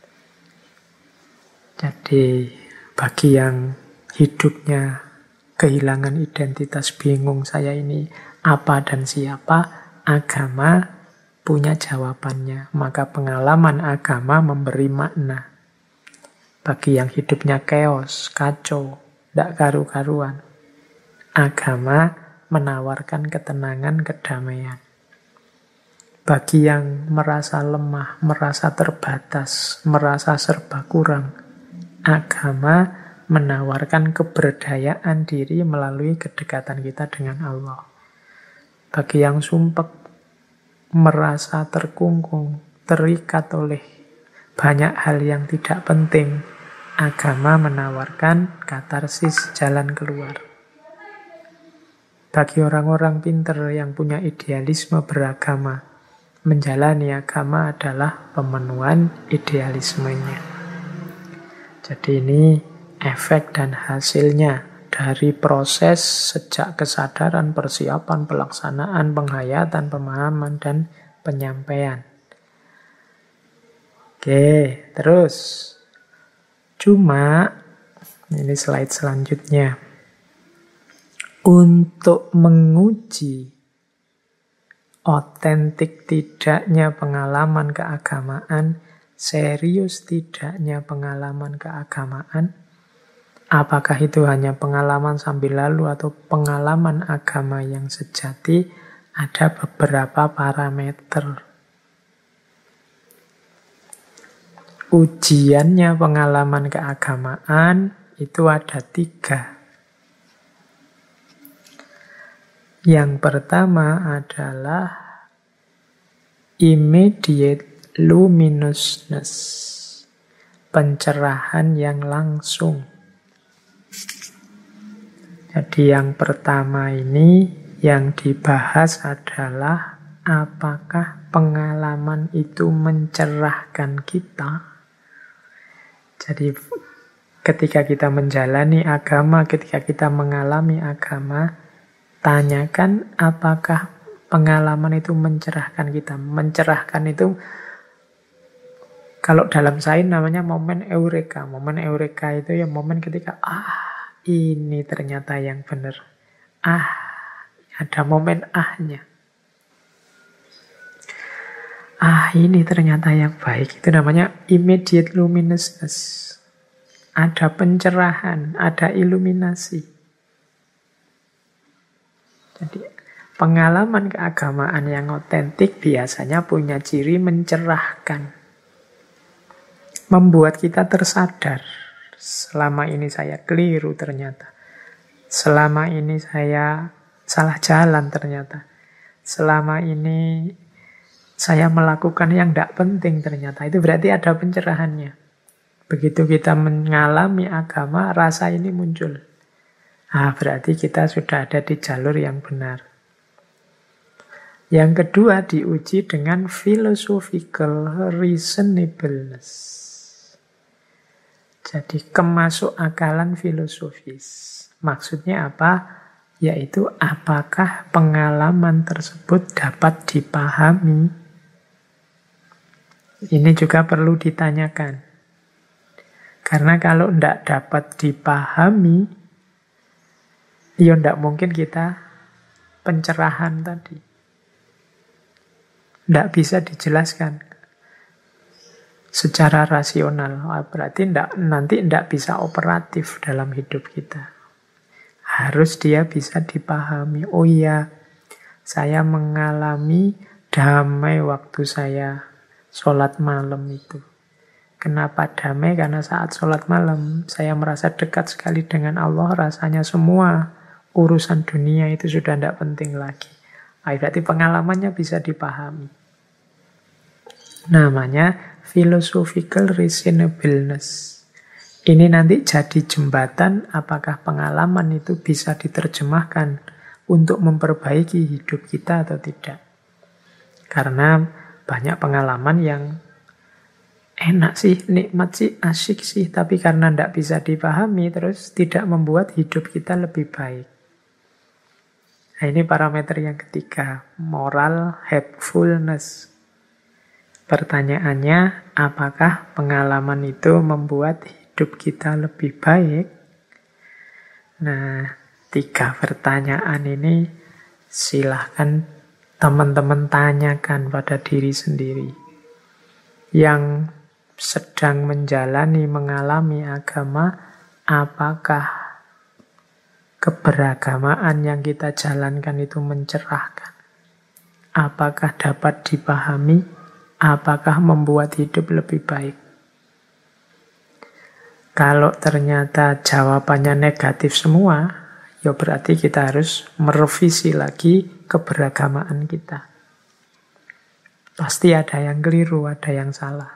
Jadi bagi yang hidupnya kehilangan identitas, bingung saya ini apa dan siapa, agama punya jawabannya. Maka pengalaman agama memberi makna. Bagi yang hidupnya chaos, kacau, tidak karu-karuan, agama menawarkan ketenangan, kedamaian. Bagi yang merasa lemah, merasa terbatas, merasa serba kurang, agama menawarkan keberdayaan diri melalui kedekatan kita dengan Allah. Bagi yang sumpek, merasa terkungkung, terikat oleh banyak hal yang tidak penting, agama menawarkan katarsis, jalan keluar. Bagi orang-orang pinter yang punya idealisme beragama, menjalani agama adalah pemenuhan idealismenya. Jadi ini efek dan hasilnya dari proses sejak kesadaran, persiapan, pelaksanaan, penghayatan, pemahaman, dan penyampaian. Oke, terus. Cuma, ini slide selanjutnya. Untuk menguji otentik tidaknya pengalaman keagamaan, serius tidaknya pengalaman keagamaan, apakah itu hanya pengalaman sambil lalu atau pengalaman agama yang sejati, ada beberapa parameter. ujiannya pengalaman keagamaan itu ada 3. Yang pertama adalah immediate luminousness, pencerahan yang langsung. Jadi yang pertama ini yang dibahas adalah apakah pengalaman itu mencerahkan kita. Jadi ketika kita menjalani agama, ketika kita mengalami agama, tanyakan apakah pengalaman itu mencerahkan kita. Mencerahkan itu kalau dalam sains namanya momen eureka. Momen eureka itu ya momen ketika ini ternyata yang benar. Ada momen ahnya. Ini ternyata yang baik. Itu namanya immediate luminousness. Ada pencerahan, ada iluminasi. Jadi pengalaman keagamaan yang otentik biasanya punya ciri mencerahkan. Membuat kita tersadar. Selama ini saya keliru ternyata. Selama ini saya salah jalan ternyata. Selama ini saya melakukan yang tidak penting ternyata. Itu berarti ada pencerahannya. Begitu kita mengalami agama, rasa ini muncul. Berarti kita sudah ada di jalur yang benar. Yang kedua diuji dengan philosophical reasonableness. Jadi kemasuk akalan filosofis. Maksudnya apa? Yaitu apakah pengalaman tersebut dapat dipahami? Ini juga perlu ditanyakan. Karena kalau tidak dapat dipahami, ya tidak mungkin kita pencerahan tadi. Tidak bisa dijelaskan secara rasional. Berarti nanti tidak bisa operatif dalam hidup kita. Harus dia bisa dipahami. Oh iya, saya mengalami damai waktu saya sholat malam itu. Kenapa damai? Karena saat sholat malam, saya merasa dekat sekali dengan Allah. Rasanya semua urusan dunia itu sudah tidak penting lagi. Berarti pengalamannya bisa dipahami. Namanya philosophical reasonableness. Ini nanti jadi jembatan apakah pengalaman itu bisa diterjemahkan untuk memperbaiki hidup kita atau tidak. Karena banyak pengalaman yang enak sih, nikmat sih, asyik sih, tapi karena tidak bisa dipahami terus tidak membuat hidup kita lebih baik. Nah, ini parameter yang ketiga, moral helpfulness. Pertanyaannya, apakah pengalaman itu membuat hidup kita lebih baik? Nah, 3 pertanyaan ini silahkan teman-teman tanyakan pada diri sendiri. Yang sedang menjalani, mengalami agama, apakah keberagamaan yang kita jalankan itu mencerahkan? Apakah dapat dipahami? Apakah membuat hidup lebih baik? Kalau ternyata jawabannya negatif semua, ya berarti kita harus merevisi lagi keberagamaan kita. Pasti ada yang keliru, ada yang salah.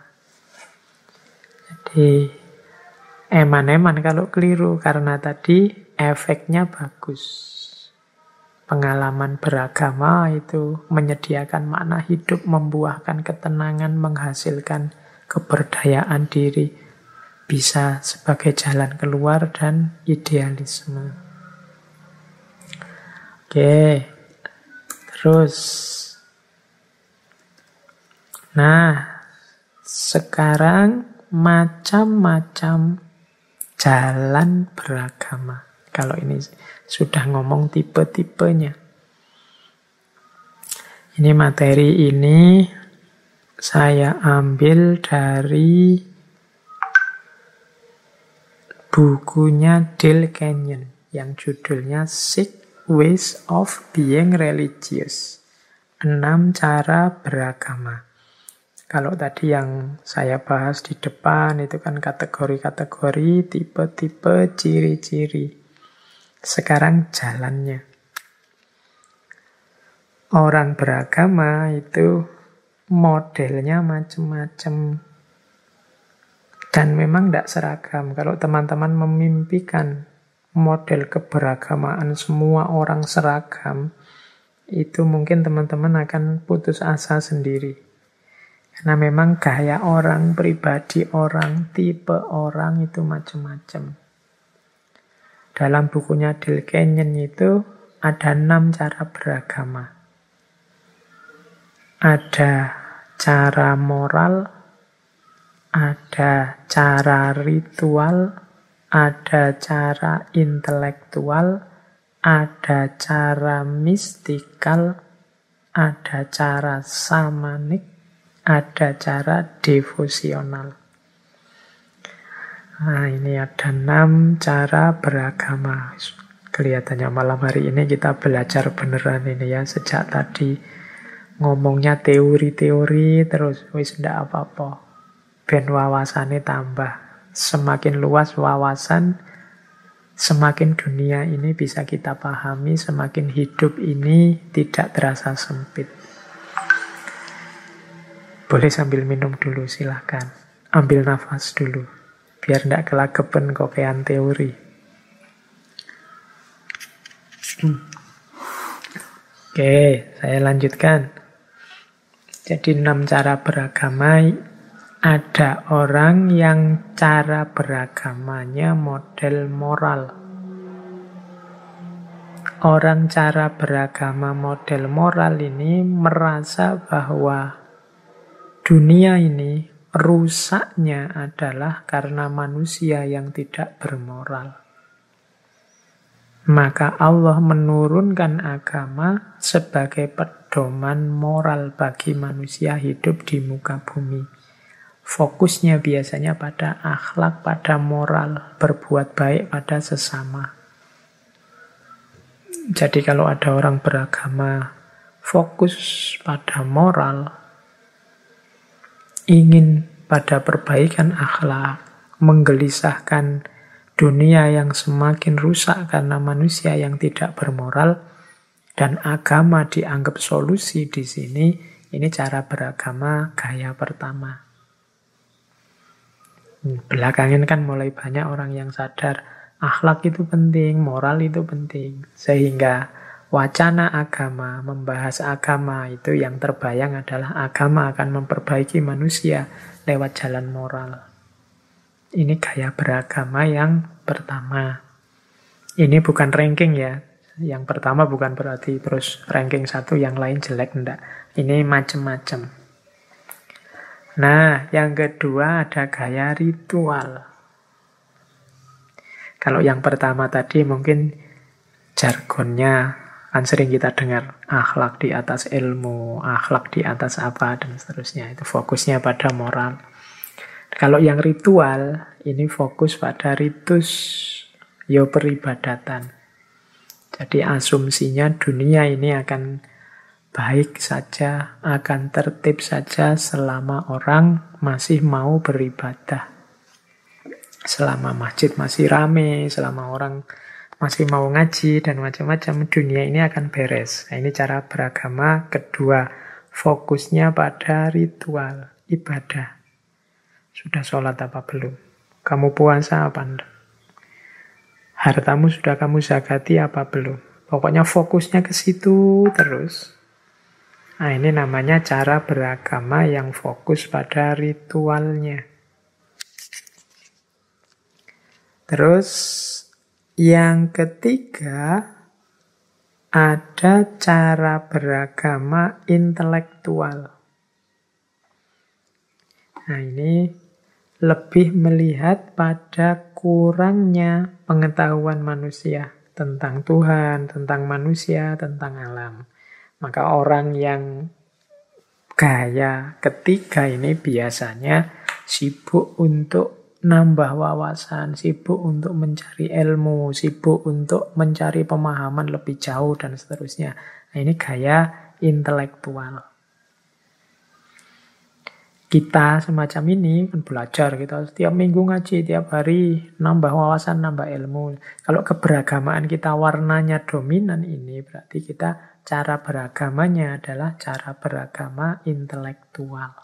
Jadi, eman-eman kalau keliru, karena tadi efeknya bagus. Pengalaman beragama itu menyediakan makna hidup, membuahkan ketenangan, menghasilkan keberdayaan diri, bisa sebagai jalan keluar dan idealisme. Oke, terus. Nah, sekarang macam-macam jalan beragama. Kalau ini sudah ngomong tipe-tipenya. Ini materi ini saya ambil dari bukunya Dale Kenyon yang judulnya 6 Ways of Being Religious. 6 cara beragama. Kalau tadi yang saya bahas di depan itu kan kategori-kategori, tipe-tipe, ciri-ciri. Sekarang jalannya. Orang beragama itu modelnya macam-macam. Dan memang tidak seragam. Kalau teman-teman memimpikan model keberagamaan semua orang seragam, itu mungkin teman-teman akan putus asa sendiri. Karena memang gaya orang, pribadi orang, tipe orang itu macam-macam. Dalam bukunya Dale Kenyon itu ada 6 cara beragama. Ada cara moral, ada cara ritual, ada cara intelektual, ada cara mistikal, ada cara samanik, ada cara devosional. Nah, ini ada 6 cara beragama. Kelihatannya malam hari ini kita belajar beneran ini ya. Sejak tadi ngomongnya teori-teori terus wis ndak apa-apa. Ben wawasannya tambah. Semakin luas wawasan, semakin dunia ini bisa kita pahami, semakin hidup ini tidak terasa sempit. Boleh sambil minum dulu, silahkan. Ambil nafas dulu, biar tidak kelagapan kokean teori. Oke, saya lanjutkan. Jadi 6 cara beragama. Ada orang yang cara beragamanya model moral. Orang cara beragama model moral ini merasa bahwa dunia ini rusaknya adalah karena manusia yang tidak bermoral. Maka Allah menurunkan agama sebagai pedoman moral bagi manusia hidup di muka bumi. Fokusnya biasanya pada akhlak, pada moral, berbuat baik pada sesama. Jadi kalau ada orang beragama fokus pada moral, ingin pada perbaikan akhlak, menggelisahkan dunia yang semakin rusak karena manusia yang tidak bermoral, dan agama dianggap solusi di sini, ini cara beragama gaya pertama. Belakangan kan mulai banyak orang yang sadar akhlak itu penting, moral itu penting, sehingga wacana agama, membahas agama itu yang terbayang adalah agama akan memperbaiki manusia lewat jalan moral. Ini gaya beragama yang pertama. Ini bukan ranking ya. Yang pertama bukan berarti terus ranking 1 yang lain jelek, enggak. Ini macam-macam. Nah, yang kedua ada gaya ritual. Kalau yang pertama tadi mungkin jargonnya kan sering kita dengar akhlak di atas ilmu, akhlak di atas apa, dan seterusnya. Itu fokusnya pada moral. Kalau yang ritual, ini fokus pada ritus, peribadatan. Jadi asumsinya dunia ini akan baik saja, akan tertib saja selama orang masih mau beribadah. Selama masjid masih rame, selama orang masih mau ngaji dan macam-macam, dunia ini akan beres. Nah, ini cara beragama kedua. Fokusnya pada ritual, ibadah. Sudah sholat apa belum? Kamu puasa apa enggak? Hartamu sudah kamu zakati apa belum? Pokoknya fokusnya ke situ terus. Nah, ini namanya cara beragama yang fokus pada ritualnya. Terus yang ketiga, ada cara beragama intelektual. Nah, ini lebih melihat pada kurangnya pengetahuan manusia tentang Tuhan, tentang manusia, tentang alam. Maka orang yang gaya ketiga ini biasanya sibuk untuk nambah wawasan, sibuk untuk mencari ilmu, sibuk untuk mencari pemahaman lebih jauh, dan seterusnya. Nah, ini gaya intelektual. kita semacam ini kan belajar, kita setiap minggu ngaji, tiap hari nambah wawasan, nambah ilmu. Kalau keberagamaan kita warnanya dominan ini, berarti kita cara beragamanya adalah cara beragama intelektual.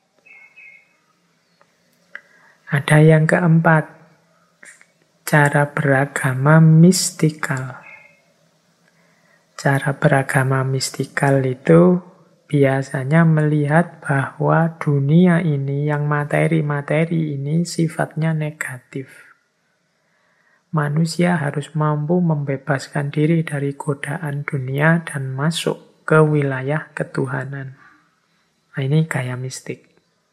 Ada yang keempat, cara beragama mistikal. Cara beragama mistikal itu biasanya melihat bahwa dunia ini, yang materi-materi ini sifatnya negatif. Manusia harus mampu membebaskan diri dari godaan dunia dan masuk ke wilayah ketuhanan. Nah, ini gaya mistik.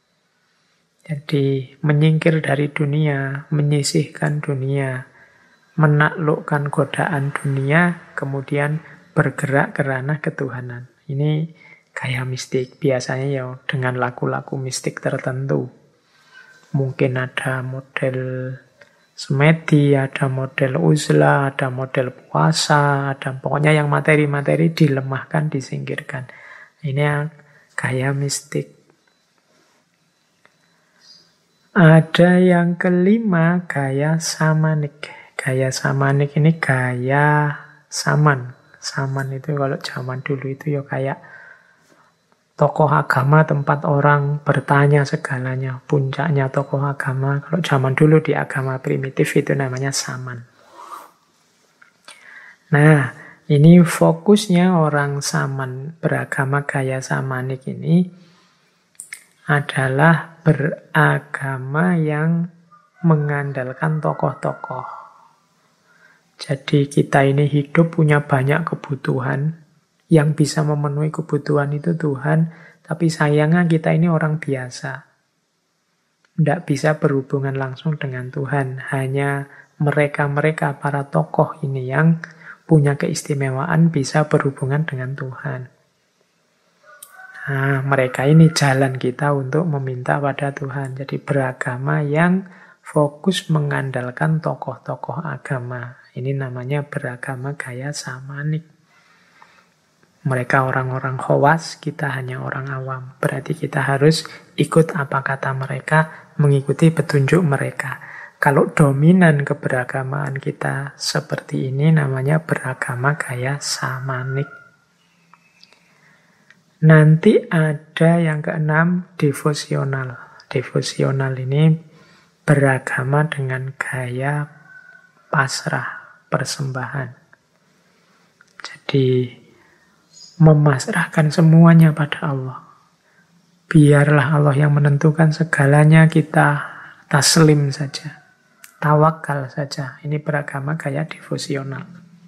Jadi menyingkir dari dunia, menyisihkan dunia, menaklukkan godaan dunia, kemudian bergerak ke ranah ketuhanan. Ini gaya mistik, biasanya ya dengan laku-laku mistik tertentu. Mungkin ada model semedi, ada model uzlah, ada model puasa, ada pokoknya yang materi-materi dilemahkan, disingkirkan. Ini yang gaya mistik. Ada yang kelima, gaya samanik. Gaya samanik ini gaya saman. Saman itu kalau zaman dulu itu ya kayak tokoh agama tempat orang bertanya segalanya. Puncaknya tokoh agama. Kalau zaman dulu di agama primitif itu namanya saman. Nah, ini fokusnya orang saman beragama gaya samanik ini adalah beragama yang mengandalkan tokoh-tokoh. Jadi kita ini hidup punya banyak kebutuhan. Yang bisa memenuhi kebutuhan itu Tuhan, tapi sayangnya kita ini orang biasa. Tidak bisa berhubungan langsung dengan Tuhan. Hanya mereka-mereka, para tokoh ini yang punya keistimewaan bisa berhubungan dengan Tuhan. Nah, mereka ini jalan kita untuk meminta pada Tuhan. Jadi beragama yang fokus mengandalkan tokoh-tokoh agama. Ini namanya beragama gaya samanik. Mereka orang-orang khawas, kita hanya orang awam. Berarti kita harus ikut apa kata mereka, mengikuti petunjuk mereka. Kalau dominan keberagamaan kita seperti ini, namanya beragama gaya samanik. Nanti ada yang keenam, devosional. Devosional ini beragama dengan gaya pasrah, persembahan. Jadi memasrahkan semuanya pada Allah. Biarlah Allah yang menentukan segalanya, kita taslim saja. Tawakal saja. Ini beragama gaya devosional.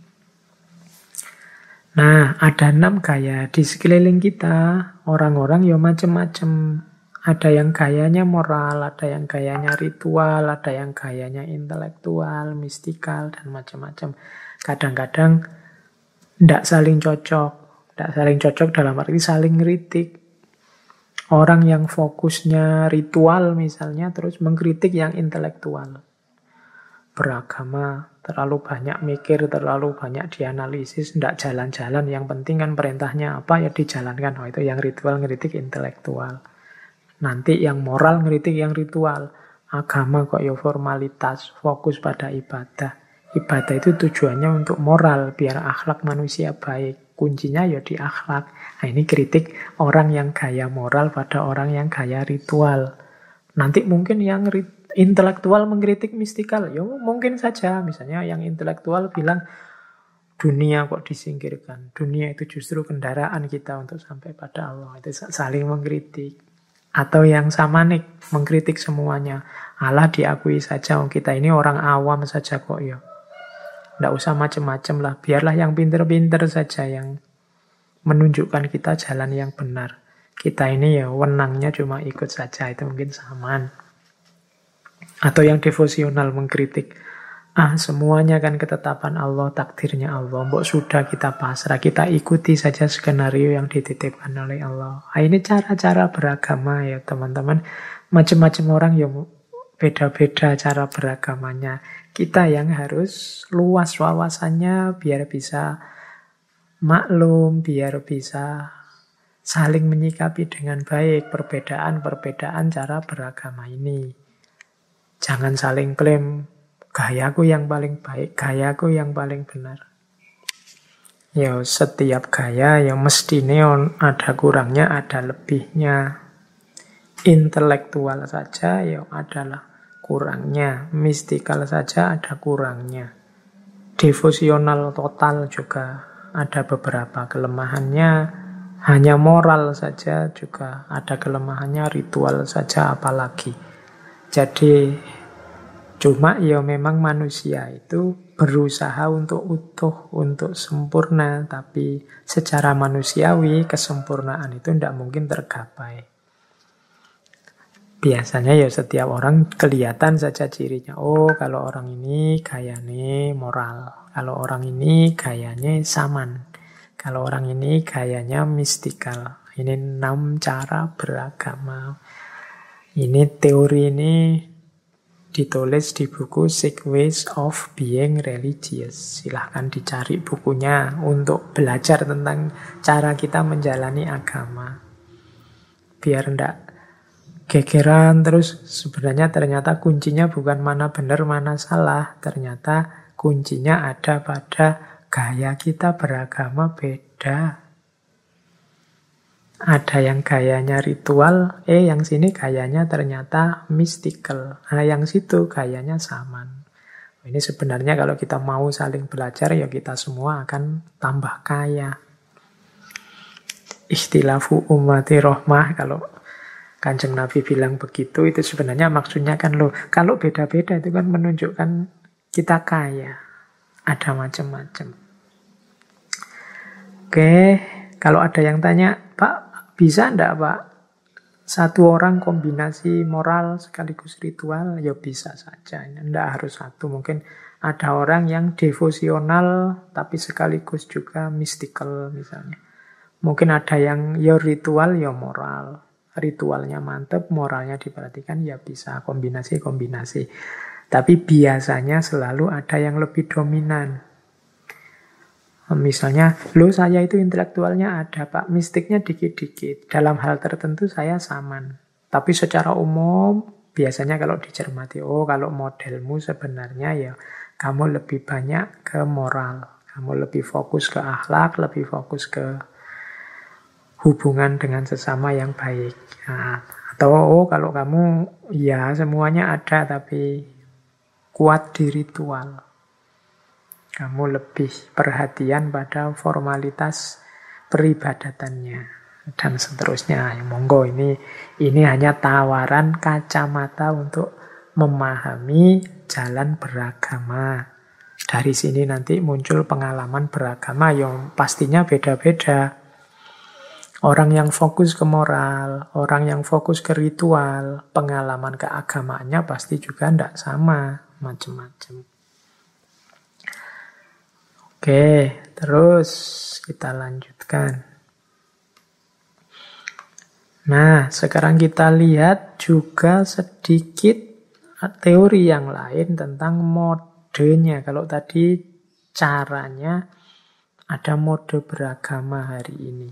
Nah, ada 6 gaya. Di sekeliling kita, orang-orang ya macam-macam. Ada yang gayanya moral, ada yang gayanya ritual, ada yang gayanya intelektual, mistikal, dan macam-macam. Kadang-kadang tidak saling cocok. Tidak saling cocok dalam arti saling ngeritik. Orang yang fokusnya ritual misalnya, terus mengkritik yang intelektual. Beragama, terlalu banyak mikir, terlalu banyak dianalisis, tidak jalan-jalan. Yang penting kan perintahnya apa, ya dijalankan. Oh, itu yang ritual ngeritik intelektual. Nanti yang moral ngeritik yang ritual. Agama kok ya formalitas, fokus pada ibadah. Ibadah itu tujuannya untuk moral, biar akhlak manusia baik. Kuncinya ya di akhlak. Nah, ini kritik orang yang gaya moral pada orang yang gaya ritual. Nanti mungkin yang intelektual mengkritik mistikal. Ya mungkin saja. Misalnya yang intelektual bilang, dunia kok disingkirkan. Dunia itu justru kendaraan kita untuk sampai pada Allah. Itu saling mengkritik. Atau yang samanik, mengkritik semuanya. Allah diakui saja, kita ini orang awam saja kok ya. Tidak usah macam-macam lah. Biarlah yang pinter-pinter saja yang menunjukkan kita jalan yang benar. Kita ini ya wenangnya cuma ikut saja. Itu mungkin saman. Atau yang devosional mengkritik. Semuanya kan ketetapan Allah, takdirnya Allah. Mbok sudah kita pasrah. Kita ikuti saja skenario yang dititipkan oleh Allah. Ini cara-cara beragama ya teman-teman. Macam-macam orang yang beda-beda cara beragamanya. Kita yang harus luas wawasannya biar bisa maklum, biar bisa saling menyikapi dengan baik perbedaan-perbedaan cara beragama ini. Jangan saling klaim, gayaku yang paling baik, gayaku yang paling benar. Ya, setiap gaya ya mestinya ada kurangnya, ada lebihnya. Intelektual saja ya adalah kurangnya, mistikal saja ada kurangnya. Devosional total juga ada beberapa kelemahannya, hanya moral saja juga ada kelemahannya, ritual saja apalagi. Jadi cuma ya memang manusia itu berusaha untuk utuh, untuk sempurna, tapi secara manusiawi kesempurnaan itu tidak mungkin tergapai. Biasanya ya setiap orang kelihatan saja cirinya. Oh, kalau orang ini gayanya moral. Kalau orang ini gayanya saman. Kalau orang ini gayanya mistikal. Ini 6 cara beragama. Ini teori ini ditulis di buku Six Ways of Being Religious. Silahkan dicari bukunya untuk belajar tentang cara kita menjalani agama. Biar ndak gegeran terus sebenarnya ternyata kuncinya bukan mana benar mana salah. Ternyata kuncinya ada pada gaya kita beragama beda. Ada yang gayanya ritual, yang sini gayanya ternyata mystical. Nah, yang situ gayanya saman. Ini sebenarnya kalau kita mau saling belajar ya kita semua akan tambah kaya. Ikhtilafu ummati rahmah, kalau Kanjeng Nabi bilang begitu, itu sebenarnya maksudnya kan kalau beda-beda itu kan menunjukkan kita kaya. Ada macam-macam. Oke, kalau ada yang tanya, Pak, bisa enggak Pak? Satu orang kombinasi moral sekaligus ritual, ya bisa saja. Enggak harus satu, mungkin ada orang yang devosional tapi sekaligus juga mystical misalnya. Mungkin ada yang ya ritual, ya moral. Ritualnya mantep, moralnya diperhatikan, ya bisa kombinasi-kombinasi. Tapi biasanya selalu ada yang lebih dominan. Misalnya, saya itu intelektualnya ada Pak, mistiknya dikit-dikit. Dalam hal tertentu saya saman. Tapi secara umum, biasanya kalau dicermati, kalau modelmu sebenarnya ya kamu lebih banyak ke moral. Kamu lebih fokus ke akhlak, lebih fokus ke hubungan dengan sesama yang baik. Nah, atau kalau kamu ya semuanya ada tapi kuat di ritual. Kamu lebih perhatian pada formalitas peribadatannya dan seterusnya. Ya, monggo ini hanya tawaran kacamata untuk memahami jalan beragama. Dari sini nanti muncul pengalaman beragama yang pastinya beda-beda. Orang yang fokus ke moral, orang yang fokus ke ritual, pengalaman keagamaannya pasti juga tidak sama, macam-macam. Oke, terus kita lanjutkan. Nah, sekarang kita lihat juga sedikit teori yang lain tentang modenya. Kalau tadi caranya, ada mode beragama hari ini.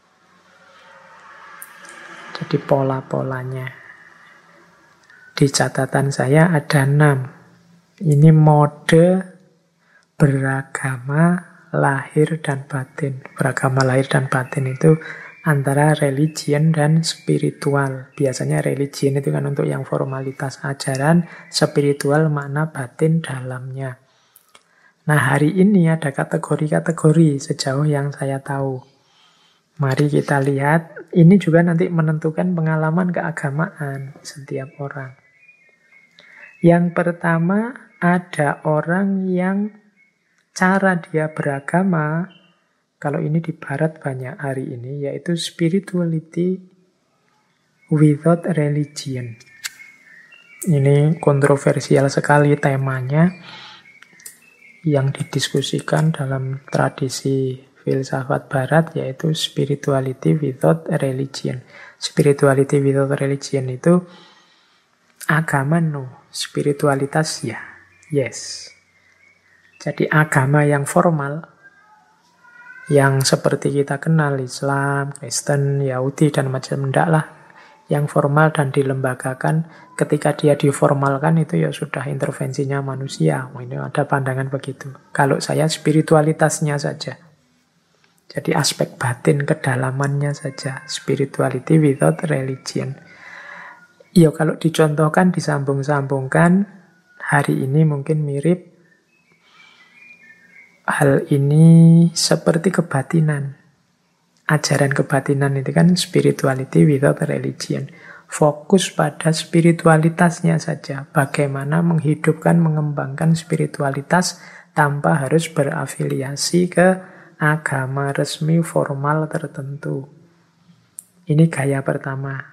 Jadi pola-polanya. Di catatan saya ada 6. Ini mode beragama lahir dan batin. Beragama lahir dan batin itu antara religion dan spiritual. Biasanya religion itu kan untuk yang formalitas ajaran, spiritual makna batin dalamnya. Nah, hari ini ada kategori-kategori sejauh yang saya tahu. Mari kita lihat, ini juga nanti menentukan pengalaman keagamaan setiap orang. Yang pertama, ada orang yang cara dia beragama, kalau ini di barat banyak hari ini, yaitu spirituality without religion. Ini kontroversial sekali temanya, yang didiskusikan dalam tradisi filsafat barat, yaitu spirituality without religion. Spirituality without religion itu agama no, spiritualitas ya, yes. Jadi agama yang formal Yang seperti kita kenal, Islam, Kristen, Yahudi, dan macam enggak lah. Yang formal dan dilembagakan, ketika dia diformalkan itu ya sudah intervensinya manusia. Ini ada pandangan begitu. Kalau saya spiritualitasnya saja. Jadi aspek batin kedalamannya saja. Spirituality without religion. Ya kalau dicontohkan, disambung-sambungkan, hari ini mungkin mirip. Hal ini seperti kebatinan. Ajaran kebatinan itu kan spirituality without religion. Fokus pada spiritualitasnya saja. Bagaimana menghidupkan, mengembangkan spiritualitas tanpa harus berafiliasi ke agama resmi formal tertentu. Ini gaya pertama.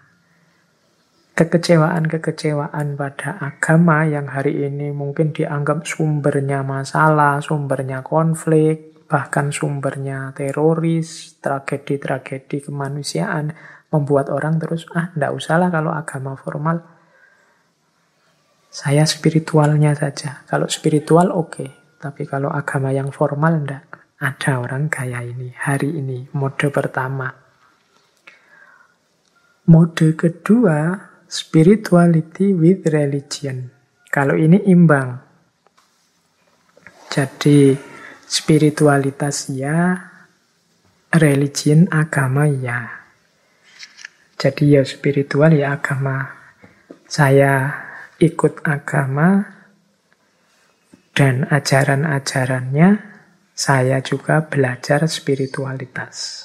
Kekecewaan-kekecewaan pada agama yang hari ini mungkin dianggap sumbernya masalah, sumbernya konflik, bahkan sumbernya teroris, tragedi-tragedi kemanusiaan, membuat orang terus, ndak usahlah kalau agama formal. Saya spiritualnya saja. Kalau spiritual oke, tapi kalau agama yang formal ndak. Ada orang gaya ini, hari ini, mode pertama. Mode kedua, spirituality with religion. Kalau ini imbang. Jadi spiritualitas ya, religion agama ya. Jadi ya spiritual ya agama. Saya ikut agama dan ajaran-ajarannya, saya juga belajar spiritualitas.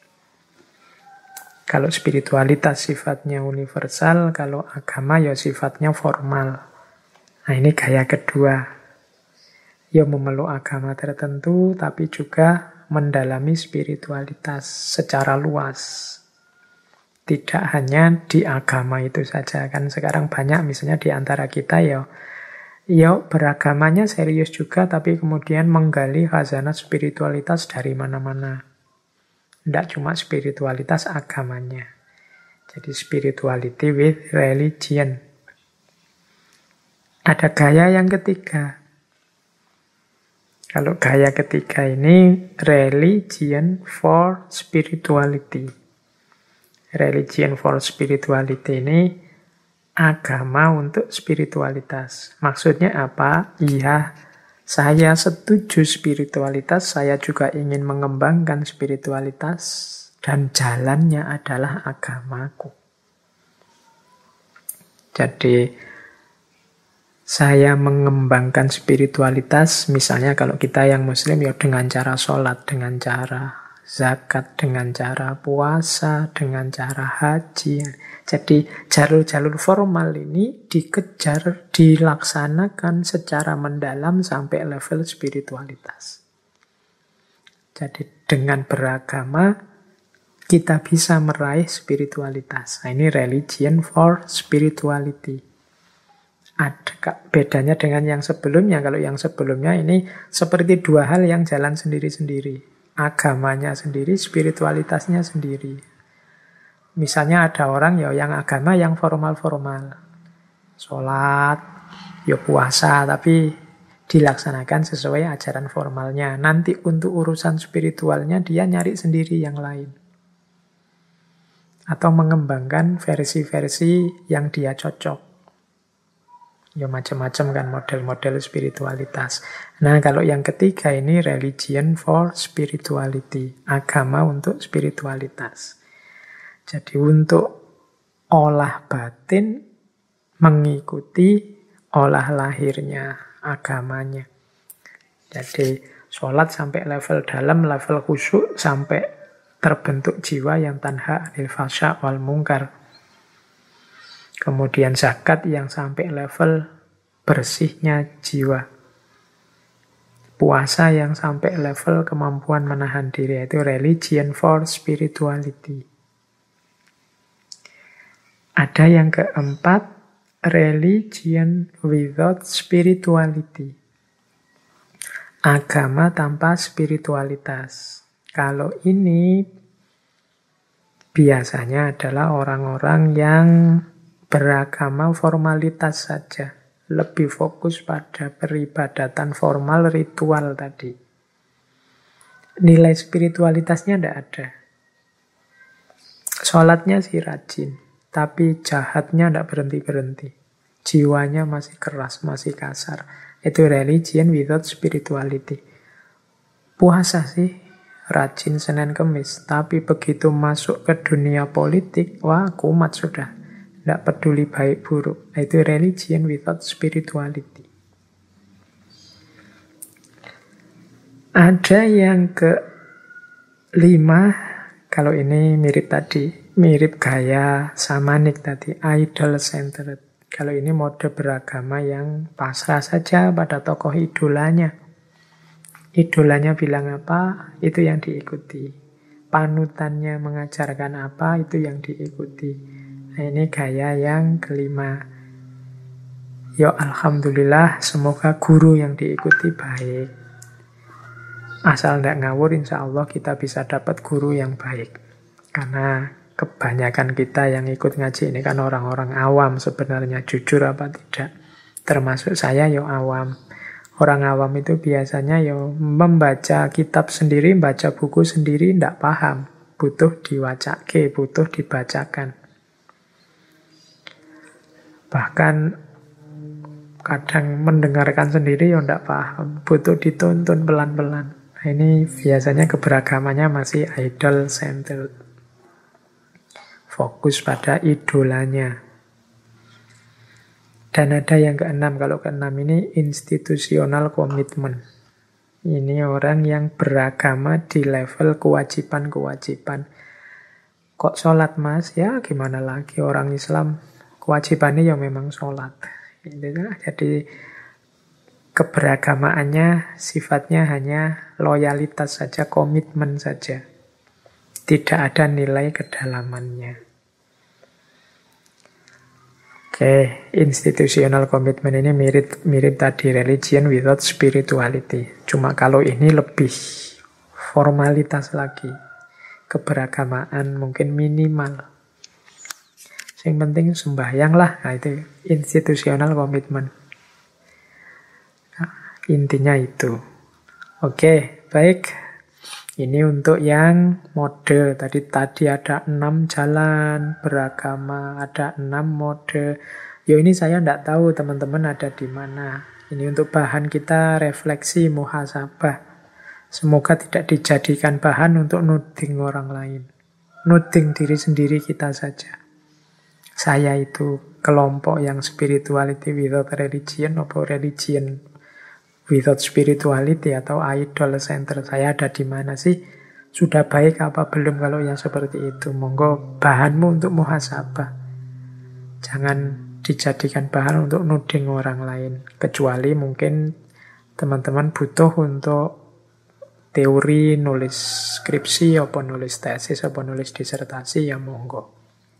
Kalau spiritualitas sifatnya universal, kalau agama ya sifatnya formal. Nah ini gaya kedua. Ya memeluk agama tertentu, tapi juga mendalami spiritualitas secara luas. Tidak hanya di agama itu saja. Kan sekarang banyak misalnya di antara kita ya beragamanya serius juga, tapi kemudian menggali khazanah spiritualitas dari mana-mana. Tidak cuma spiritualitas agamanya. Jadi spirituality with religion. Ada gaya yang ketiga. Kalau gaya ketiga ini religion for spirituality. Religion for spirituality ini agama untuk spiritualitas. Maksudnya apa? Iya, saya setuju spiritualitas, saya juga ingin mengembangkan spiritualitas, dan jalannya adalah agamaku. Jadi, saya mengembangkan spiritualitas, misalnya kalau kita yang muslim ya dengan cara sholat, dengan cara zakat, dengan cara puasa, dengan cara haji. Jadi jalur-jalur formal ini dikejar, dilaksanakan secara mendalam sampai level spiritualitas. Jadi dengan beragama kita bisa meraih spiritualitas. Nah, ini religion for spirituality. Ada bedanya dengan yang sebelumnya. Kalau yang sebelumnya ini seperti dua hal yang jalan sendiri-sendiri. Agamanya sendiri, spiritualitasnya sendiri. Misalnya ada orang ya yang agama yang formal-formal. Sholat, ya puasa, tapi dilaksanakan sesuai ajaran formalnya. Nanti untuk urusan spiritualnya dia nyari sendiri yang lain. Atau mengembangkan versi-versi yang dia cocok. Ya macam-macam kan model-model spiritualitas. Nah kalau yang ketiga ini religion for spirituality. Agama untuk spiritualitas. Jadi untuk olah batin mengikuti olah lahirnya agamanya. Jadi sholat sampai level dalam, level khusyuk, sampai terbentuk jiwa yang tanha anil fasya wal mungkar. Kemudian zakat yang sampai level bersihnya jiwa. Puasa yang sampai level kemampuan menahan diri, itu religion for spirituality. Ada yang keempat, religion without spirituality. Agama tanpa spiritualitas. Kalau ini biasanya adalah orang-orang yang beragama formalitas saja. Lebih fokus pada peribadatan formal, ritual tadi. Nilai spiritualitasnya tidak ada. Sholatnya sih rajin, tapi jahatnya tidak berhenti-berhenti. Jiwanya masih keras, masih kasar. Itu religion without spirituality. Puasa sih rajin Senin Kemis, tapi begitu masuk ke dunia politik, wah kumat sudah. Tidak peduli baik buruk. Itu religion without spirituality. Ada yang kelima, kalau ini mirip tadi, mirip gaya Samanik tadi, idol-centered. Kalau ini mode beragama yang pasrah saja pada tokoh idolanya. Idolanya bilang apa, itu yang diikuti. Panutannya mengajarkan apa, itu yang diikuti. Nah, ini gaya yang kelima. Ya alhamdulillah, semoga guru yang diikuti baik. Asal tidak ngawur, insya Allah kita bisa dapat guru yang baik. Karena kebanyakan kita yang ikut ngaji ini kan orang-orang awam sebenarnya, jujur apa tidak. Termasuk saya ya awam. Orang awam itu biasanya ya membaca kitab sendiri, membaca buku sendiri, tidak paham. Butuh diwacake, butuh dibacakan. Bahkan kadang mendengarkan sendiri ya tidak paham. Butuh dituntun pelan-pelan. Nah, ini biasanya keberagamannya masih idol-centered. Fokus pada idolanya. Dan ada yang keenam. Kalau keenam ini institutional commitment. Ini orang yang beragama di level kewajiban-kewajiban. Kok sholat mas? Ya gimana lagi, orang Islam kewajibannya ya memang sholat. Jadi keberagamaannya sifatnya hanya loyalitas saja, komitmen saja. Tidak ada nilai kedalamannya. Oke, institutional commitment ini mirip tadi, religion without spirituality. Cuma kalau ini lebih formalitas lagi. Keberagamaan mungkin minimal. Yang penting sembahyang lah. Nah, itu institutional commitment. Intinya itu. Oke, baik. Ini untuk yang mode. Tadi ada 6 jalan beragama, ada 6 mode. Ya ini saya tidak tahu teman-teman ada di mana. Ini untuk bahan kita refleksi, muhasabah. Semoga tidak dijadikan bahan untuk nuding orang lain. Nuding diri sendiri kita saja. Saya itu kelompok yang spirituality without religion, atau religion without spirituality, atau idol center. Saya ada di mana sih? Sudah baik apa belum kalau yang seperti itu? Monggo bahanmu untuk muhasabah. Jangan dijadikan bahan untuk nuding orang lain. Kecuali mungkin teman-teman butuh untuk teori, nulis skripsi, apa nulis tesis, apa nulis disertasi, ya monggo.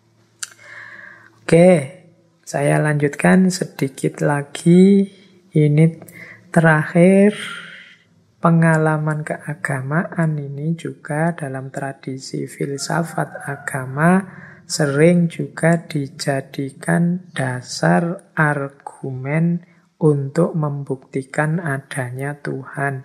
Oke, saya lanjutkan sedikit lagi. Ini terakhir, pengalaman keagamaan ini juga dalam tradisi filsafat agama sering juga dijadikan dasar argumen untuk membuktikan adanya Tuhan.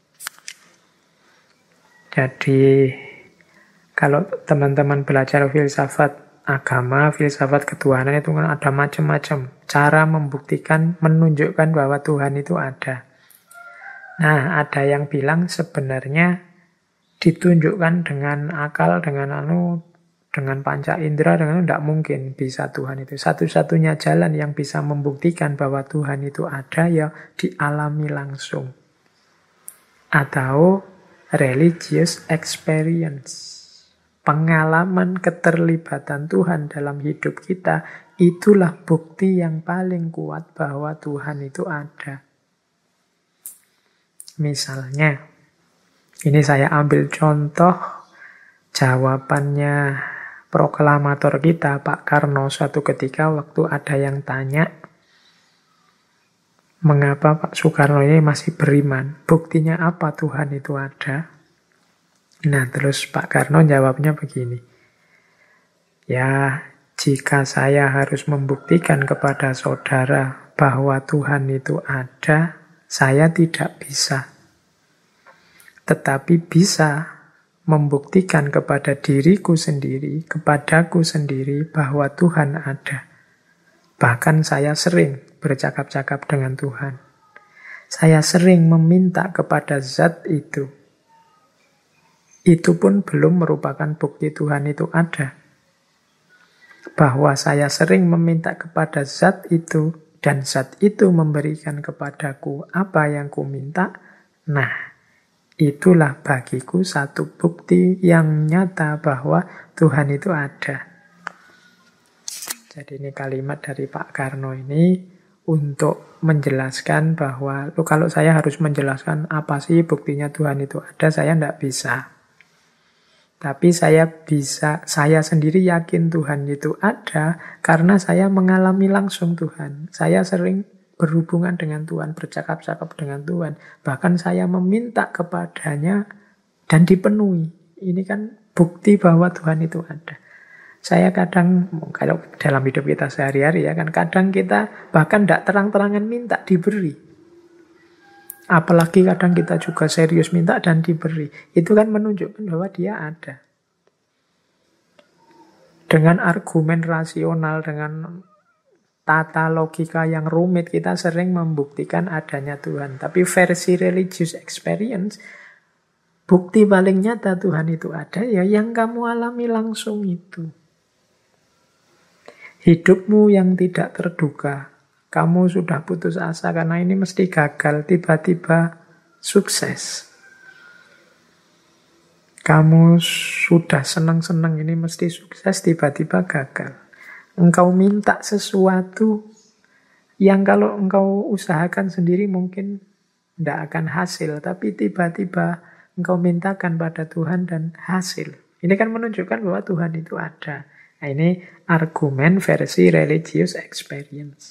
Jadi, kalau teman-teman belajar filsafat agama, filsafat ketuhanan itu kan ada macam-macam cara membuktikan, menunjukkan bahwa Tuhan itu ada. Nah, ada yang bilang sebenarnya ditunjukkan dengan akal, dengan panca indera, dengan tidak mungkin bisa Tuhan itu. Satu-satunya jalan yang bisa membuktikan bahwa Tuhan itu ada ya dialami langsung. Atau religious experience. Pengalaman keterlibatan Tuhan dalam hidup kita, itulah bukti yang paling kuat bahwa Tuhan itu ada. Misalnya, ini saya ambil contoh jawabannya proklamator kita, Pak Karno, suatu ketika waktu ada yang tanya, mengapa Pak Soekarno ini masih beriman? Buktinya apa Tuhan itu ada? Nah, terus Pak Karno jawabnya begini. Ya, jika saya harus membuktikan kepada saudara bahwa Tuhan itu ada, saya tidak bisa. tetapi bisa membuktikan kepada diriku sendiri, kepadaku sendiri bahwa Tuhan ada. Bahkan saya sering bercakap-cakap dengan Tuhan. Saya sering meminta kepada zat itu. Itu pun belum merupakan bukti Tuhan itu ada. Bahwa saya sering meminta kepada zat itu, dan zat itu memberikan kepadaku apa yang ku minta. Nah, itulah bagiku satu bukti yang nyata bahwa Tuhan itu ada. Jadi ini kalimat dari Pak Karno ini untuk menjelaskan bahwa kalau saya harus menjelaskan apa sih buktinya Tuhan itu ada, saya tidak bisa. Tapi saya sendiri yakin Tuhan itu ada karena saya mengalami langsung Tuhan. Saya sering berhubungan dengan Tuhan, bercakap-cakap dengan Tuhan. Bahkan saya meminta kepadanya dan dipenuhi. Ini kan bukti bahwa Tuhan itu ada. Saya kadang, kalau dalam hidup kita sehari-hari ya kan, kadang kita bahkan tidak terang-terangan minta, diberi. Apalagi kadang kita juga serius minta dan diberi. Itu kan menunjukkan bahwa dia ada. Dengan argumen rasional, dengan tata logika yang rumit, kita sering membuktikan adanya Tuhan. Tapi versi religious experience, bukti paling nyata Tuhan itu ada, ya yang kamu alami langsung itu. Hidupmu yang tidak terduga, kamu sudah putus asa karena ini mesti gagal, tiba-tiba sukses. Kamu sudah senang-senang ini mesti sukses, tiba-tiba gagal. Engkau minta sesuatu yang kalau engkau usahakan sendiri mungkin tidak akan hasil. Tapi tiba-tiba engkau mintakan pada Tuhan dan hasil. Ini kan menunjukkan bahwa Tuhan itu ada. Nah, ini argumen versi religious experience.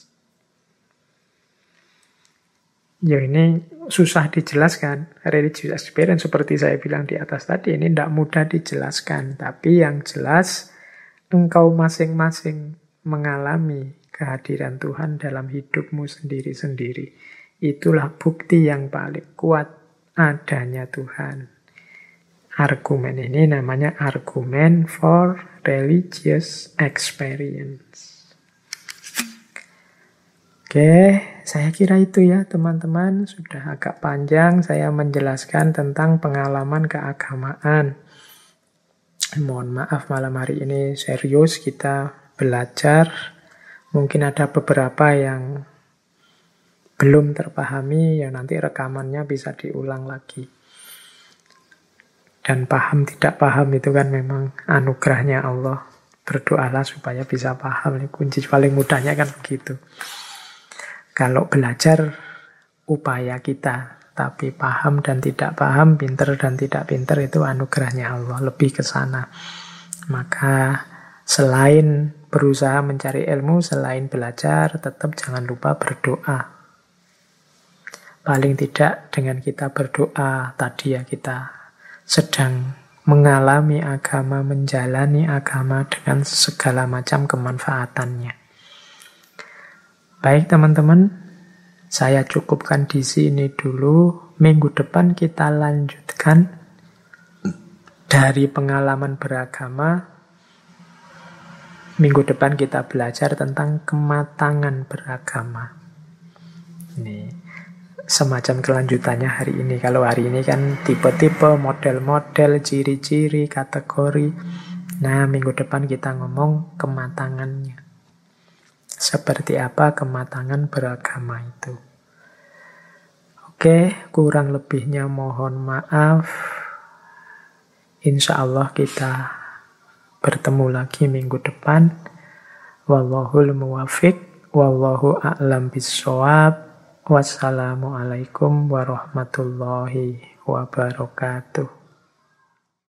Ya ini susah dijelaskan. Religious experience seperti saya bilang di atas tadi, ini tidak mudah dijelaskan. Tapi yang jelas engkau masing-masing mengalami kehadiran Tuhan dalam hidupmu sendiri-sendiri. Itulah bukti yang paling kuat adanya Tuhan. Argumen ini namanya argumen for religious experience. Oke, saya kira itu ya teman-teman. Sudah agak panjang saya menjelaskan tentang pengalaman keagamaan. Mohon maaf malam hari ini serius kita belajar. Mungkin ada beberapa yang belum terpahami, ya nanti rekamannya bisa diulang lagi. Dan paham tidak paham itu kan memang anugerahnya Allah. Berdoalah supaya bisa paham. Kunci paling mudahnya kan begitu. Kalau belajar upaya kita, tapi paham dan tidak paham, pinter dan tidak pinter itu anugerahnya Allah, lebih ke sana. Maka selain berusaha mencari ilmu, selain belajar, tetap jangan lupa berdoa. Paling tidak dengan kita berdoa, tadi ya kita sedang mengalami agama, menjalani agama dengan segala macam kemanfaatannya. Baik teman-teman, saya cukupkan di sini dulu. Minggu depan kita lanjutkan dari pengalaman beragama. Minggu depan kita belajar tentang kematangan beragama. Ini semacam kelanjutannya hari ini. Kalau hari ini kan tipe-tipe, model-model, ciri-ciri, kategori. Nah, minggu depan kita ngomong kematangannya. Seperti apa kematangan beragama itu. Oke, kurang lebihnya mohon maaf. Insya Allah kita bertemu lagi minggu depan. Wallahul muwafiq, wallahu a'lam bissawab. Wassalamualaikum warahmatullahi wabarakatuh.